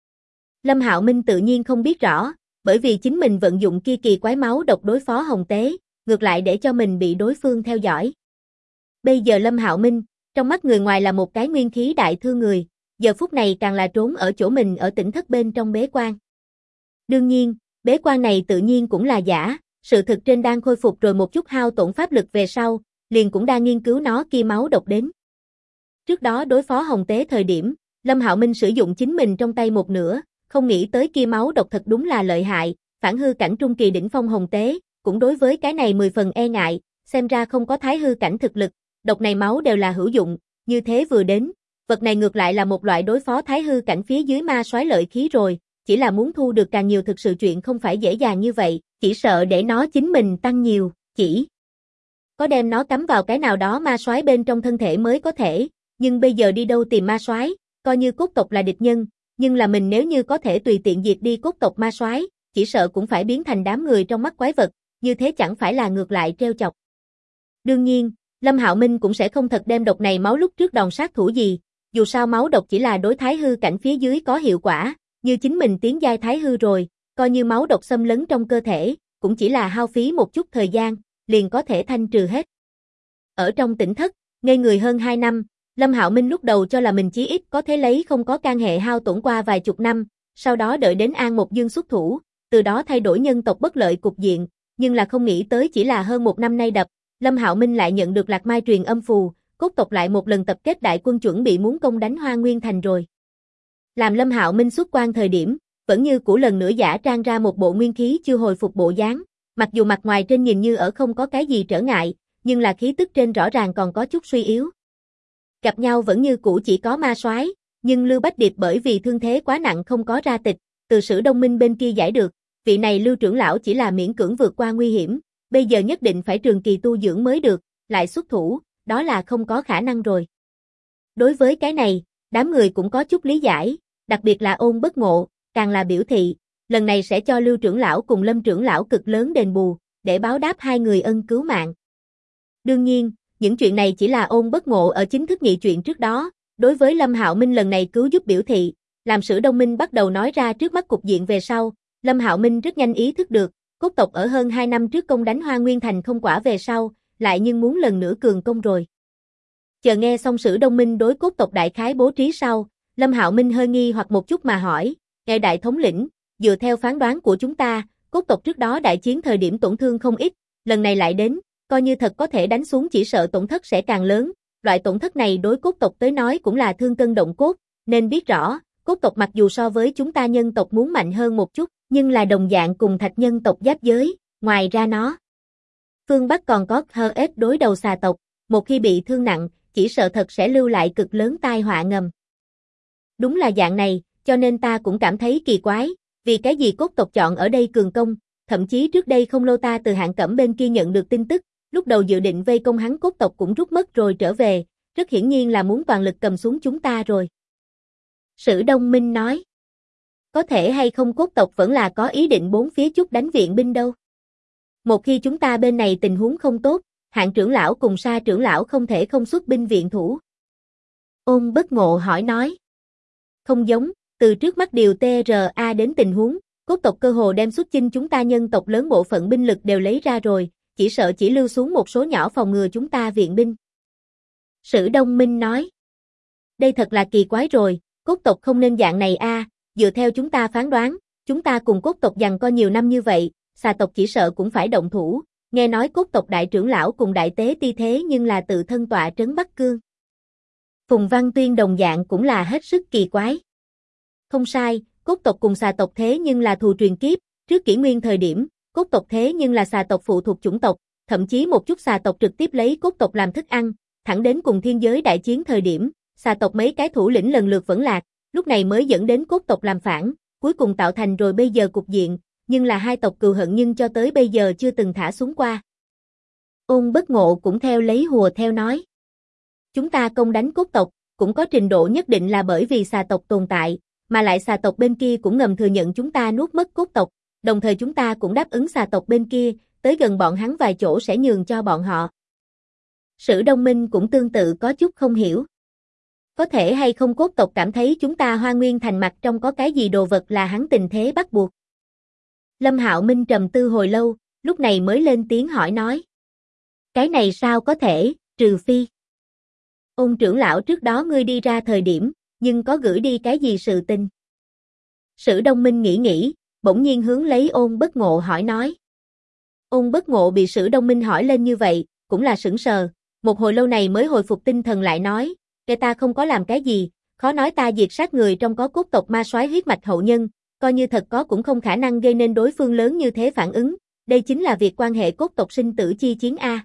Lâm Hạo Minh tự nhiên không biết rõ, bởi vì chính mình vận dụng kia kỳ quái máu độc đối phó Hồng Tế, ngược lại để cho mình bị đối phương theo dõi. Bây giờ Lâm Hạo Minh, trong mắt người ngoài là một cái nguyên khí đại thương người, giờ phút này càng là trốn ở chỗ mình ở tỉnh thất bên trong bế quan. Đương nhiên, bế quan này tự nhiên cũng là giả, sự thực trên đang khôi phục rồi một chút hao tổn pháp lực về sau, liền cũng đang nghiên cứu nó kia máu độc đến. Trước đó đối phó Hồng Tế thời điểm, Lâm Hạo Minh sử dụng chính mình trong tay một nửa, không nghĩ tới kia máu độc thật đúng là lợi hại, phản hư cảnh trung kỳ đỉnh phong Hồng Tế, cũng đối với cái này 10 phần e ngại, xem ra không có thái hư cảnh thực lực, độc này máu đều là hữu dụng, như thế vừa đến, vật này ngược lại là một loại đối phó thái hư cảnh phía dưới ma soái lợi khí rồi, chỉ là muốn thu được càng nhiều thực sự chuyện không phải dễ dàng như vậy, chỉ sợ để nó chính mình tăng nhiều, chỉ có đem nó cắm vào cái nào đó ma soái bên trong thân thể mới có thể, nhưng bây giờ đi đâu tìm ma soái, coi như cốt tộc là địch nhân, nhưng là mình nếu như có thể tùy tiện diệt đi cốt tộc ma soái, chỉ sợ cũng phải biến thành đám người trong mắt quái vật, như thế chẳng phải là ngược lại trêu chọc. Đương nhiên, Lâm Hạo Minh cũng sẽ không thật đem độc này máu lúc trước đòn sát thủ gì, dù sao máu độc chỉ là đối thái hư cảnh phía dưới có hiệu quả, như chính mình tiến giai thái hư rồi, coi như máu độc xâm lấn trong cơ thể, cũng chỉ là hao phí một chút thời gian, liền có thể thanh trừ hết. Ở trong tỉnh thất, ngây người hơn 2 năm, Lâm Hạo Minh lúc đầu cho là mình chí ít có thể lấy không có can hệ hao tổn qua vài chục năm, sau đó đợi đến An Một Dương xuất thủ, từ đó thay đổi nhân tộc bất lợi cục diện, nhưng là không nghĩ tới chỉ là hơn 1 năm nay đập, Lâm Hạo Minh lại nhận được Lạc Mai truyền âm phù, cốt tộc lại một lần tập kết đại quân chuẩn bị muốn công đánh Hoa Nguyên Thành rồi. Làm Lâm Hạo Minh xuất quan thời điểm, vẫn như cũ lần nữa giả trang ra một bộ nguyên khí chưa hồi phục bộ dáng, mặc dù mặt ngoài trên nhìn như ở không có cái gì trở ngại, nhưng là khí tức trên rõ ràng còn có chút suy yếu. Gặp nhau vẫn như cũ chỉ có ma soái, nhưng Lưu Bách Điệp bởi vì thương thế quá nặng không có ra tịch, từ Sử Đông Minh bên kia giải được, vị này Lưu trưởng lão chỉ là miễn cưỡng vượt qua nguy hiểm, bây giờ nhất định phải trường kỳ tu dưỡng mới được, lại xuất thủ, đó là không có khả năng rồi. Đối với cái này, đám người cũng có chút lý giải, đặc biệt là Ôn Bất Ngộ, càng là biểu thị, lần này sẽ cho Lưu trưởng lão cùng Lâm trưởng lão cực lớn đền bù, để báo đáp hai người ân cứu mạng. Đương nhiên, những chuyện này chỉ là Ôn Bất Ngộ ở chính thức nghị chuyện trước đó, đối với Lâm Hạo Minh lần này cứu giúp biểu thị, làm Sử Đông Minh bắt đầu nói ra trước mắt cục diện về sau, Lâm Hạo Minh rất nhanh ý thức được, cốt tộc ở hơn 2 năm trước công đánh Hoa Nguyên Thành không quả về sau, lại nhưng muốn lần nữa cường công rồi. Chờ nghe xong Sử Đông Minh đối cốt tộc đại khái bố trí sau, Lâm Hạo Minh hơi nghi hoặc một chút mà hỏi, Ngài đại thống lĩnh, dựa theo phán đoán của chúng ta, cốt tộc trước đó đại chiến thời điểm tổn thương không ít, lần này lại đến, coi như thật có thể đánh xuống chỉ sợ tổn thất sẽ càng lớn, loại tổn thất này đối cốt tộc tới nói cũng là thương cân động cốt, nên biết rõ, cốt tộc mặc dù so với chúng ta nhân tộc muốn mạnh hơn một chút, nhưng là đồng dạng cùng thạch nhân tộc giáp giới, ngoài ra nó. Phương Bắc còn có HS đối đầu xà tộc, một khi bị thương nặng, chỉ sợ thật sẽ lưu lại cực lớn tai họa ngầm. Đúng là dạng này, cho nên ta cũng cảm thấy kỳ quái, vì cái gì cốt tộc chọn ở đây cường công, thậm chí trước đây không lâu ta từ Hạng Cẩm bên kia nhận được tin tức, lúc đầu dự định vây công hắn cốt tộc cũng rút mất rồi trở về, rất hiển nhiên là muốn toàn lực cầm xuống chúng ta rồi. Sử Đông Minh nói, có thể hay không cốt tộc vẫn là có ý định bốn phía chút đánh viện binh đâu. Một khi chúng ta bên này tình huống không tốt, Hạng trưởng lão cùng Sa trưởng lão không thể không xuất binh viện thủ. Ôn Bất Ngộ hỏi nói, không giống, từ trước mắt điều TRA đến tình huống, cốt tộc cơ hồ đem xuất chinh chúng ta nhân tộc lớn bộ phận binh lực đều lấy ra rồi, chỉ sợ chỉ lưu xuống một số nhỏ phòng ngừa chúng ta viện binh. Sử Đông Minh nói, đây thật là kỳ quái rồi, cốt tộc không nên dạng này dựa theo chúng ta phán đoán, chúng ta cùng cốt tộc giằng co nhiều năm như vậy, xà tộc chỉ sợ cũng phải động thủ, nghe nói cốt tộc đại trưởng lão cùng đại tế ti thế nhưng là tự thân tọa trấn Bắc Cương. Phùng Văn Tuyên đồng dạng cũng là hết sức kỳ quái. Không sai, cốt tộc cùng xà tộc thế nhưng là thù truyền kiếp, trước kỷ nguyên thời điểm, cốt tộc thế nhưng là xà tộc phụ thuộc chủng tộc, thậm chí một chút xà tộc trực tiếp lấy cốt tộc làm thức ăn, thẳng đến cùng thiên giới đại chiến thời điểm, xà tộc mấy cái thủ lĩnh lần lượt vẫn lạc, lúc này mới dẫn đến cốt tộc làm phản, cuối cùng tạo thành rồi bây giờ cục diện, nhưng là hai tộc cừu hận nhưng cho tới bây giờ chưa từng thả xuống qua. Ôn Bất Ngộ cũng theo lấy hùa theo nói. Chúng ta công đánh cốt tộc, cũng có trình độ nhất định là bởi vì xà tộc tồn tại, mà lại xà tộc bên kia cũng ngầm thừa nhận chúng ta nuốt mất cốt tộc, đồng thời chúng ta cũng đáp ứng xà tộc bên kia, tới gần bọn hắn vài chỗ sẽ nhường cho bọn họ. Sử Đông Minh cũng tương tự có chút không hiểu. Có thể hay không cốt tộc cảm thấy chúng ta Hoa Nguyên Thành mặt trong có cái gì đồ vật là hắn tình thế bắt buộc. Lâm Hạo Minh trầm tư hồi lâu, lúc này mới lên tiếng hỏi nói. Cái này sao có thể, trừ phi. Ôn trưởng lão trước đó ngươi đi ra thời điểm, nhưng có gửi đi cái gì sự tình? Sử Đông Minh nghĩ, bỗng nhiên hướng lấy Ôn Bất Ngộ hỏi nói. Ôn Bất Ngộ bị Sử Đông Minh hỏi lên như vậy, cũng là sững sờ, một hồi lâu này mới hồi phục tinh thần lại nói, cái ta không có làm cái gì, khó nói ta diệt sát người trong có cốt tộc ma soái huyết mạch hậu nhân, coi như thật có cũng không khả năng gây nên đối phương lớn như thế phản ứng, đây chính là việc quan hệ cốt tộc sinh tử chi chiến a.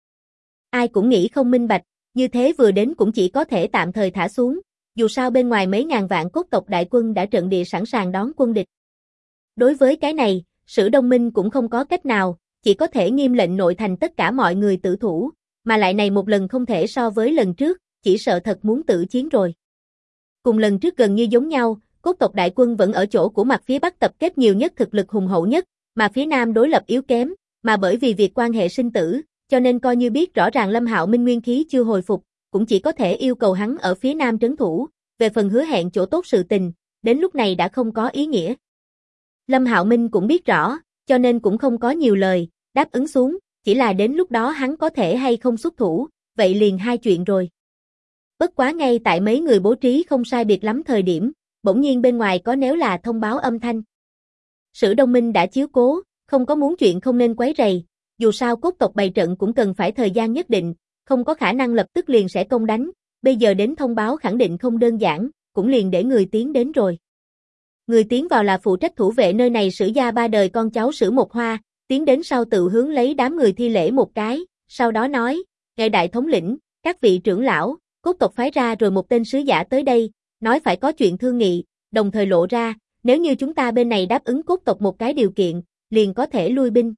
Ai cũng nghĩ không minh bạch, như thế vừa đến cũng chỉ có thể tạm thời thả xuống, dù sao bên ngoài mấy ngàn vạn cốt tộc đại quân đã trận địa sẵn sàng đón quân địch. Đối với cái này, Sử Đông Minh cũng không có cách nào, chỉ có thể nghiêm lệnh nội thành tất cả mọi người tử thủ, mà lại này một lần không thể so với lần trước, chỉ sợ thật muốn tử chiến rồi. Cùng lần trước gần như giống nhau, cốt tộc đại quân vẫn ở chỗ của mặt phía Bắc tập kết nhiều nhất thực lực hùng hậu nhất, mà phía Nam đối lập yếu kém, mà bởi vì việc quan hệ sinh tử, cho nên coi như biết rõ ràng Lâm Hạo Minh nguyên khí chưa hồi phục, cũng chỉ có thể yêu cầu hắn ở phía Nam trấn thủ, về phần hứa hẹn chỗ tốt sự tình, đến lúc này đã không có ý nghĩa. Lâm Hạo Minh cũng biết rõ, cho nên cũng không có nhiều lời, đáp ứng xuống, chỉ là đến lúc đó hắn có thể hay không xuất thủ, vậy liền hai chuyện rồi. Bất quá ngay tại mấy người bố trí không sai biệt lắm thời điểm, bỗng nhiên bên ngoài có nếu là thông báo âm thanh. Sử Đông Minh đã chiếu cố, không có muốn chuyện không nên quấy rầy, dù sao cốt tộc bày trận cũng cần phải thời gian nhất định, không có khả năng lập tức liền sẽ công đánh, bây giờ đến thông báo khẳng định không đơn giản, cũng liền để người tiến đến rồi. Người tiến vào là phụ trách thủ vệ nơi này Sử gia ba đời con cháu Sử Một Hoa, tiến đến sau tự hướng lấy đám người thi lễ một cái, sau đó nói, ngài đại thống lĩnh, các vị trưởng lão, cốt tộc phái ra rồi một tên sứ giả tới đây, nói phải có chuyện thương nghị, đồng thời lộ ra, nếu như chúng ta bên này đáp ứng cốt tộc một cái điều kiện, liền có thể lui binh.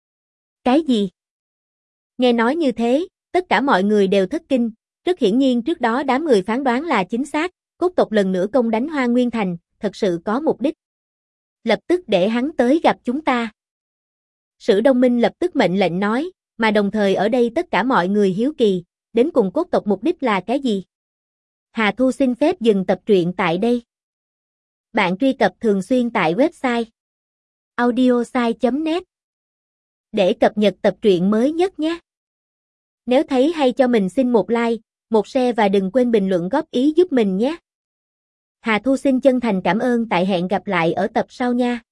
Cái gì? Nghe nói như thế, tất cả mọi người đều thất kinh, rất hiển nhiên trước đó đám người phán đoán là chính xác, cốt tộc lần nữa công đánh Hoa Nguyên Thành, thật sự có mục đích. Lập tức để hắn tới gặp chúng ta. Sử Đông Minh lập tức mệnh lệnh nói, mà đồng thời ở đây tất cả mọi người hiếu kỳ, đến cùng cốt tộc mục đích là cái gì? Hà Thu xin phép dừng tập truyện tại đây. Bạn truy cập thường xuyên tại website audiosai.net để cập nhật tập truyện mới nhất nhé. Nếu thấy hay cho mình xin một like, một share và đừng quên bình luận góp ý giúp mình nhé. Hà Thu xin chân thành cảm ơn, tại hẹn gặp lại ở tập sau nha.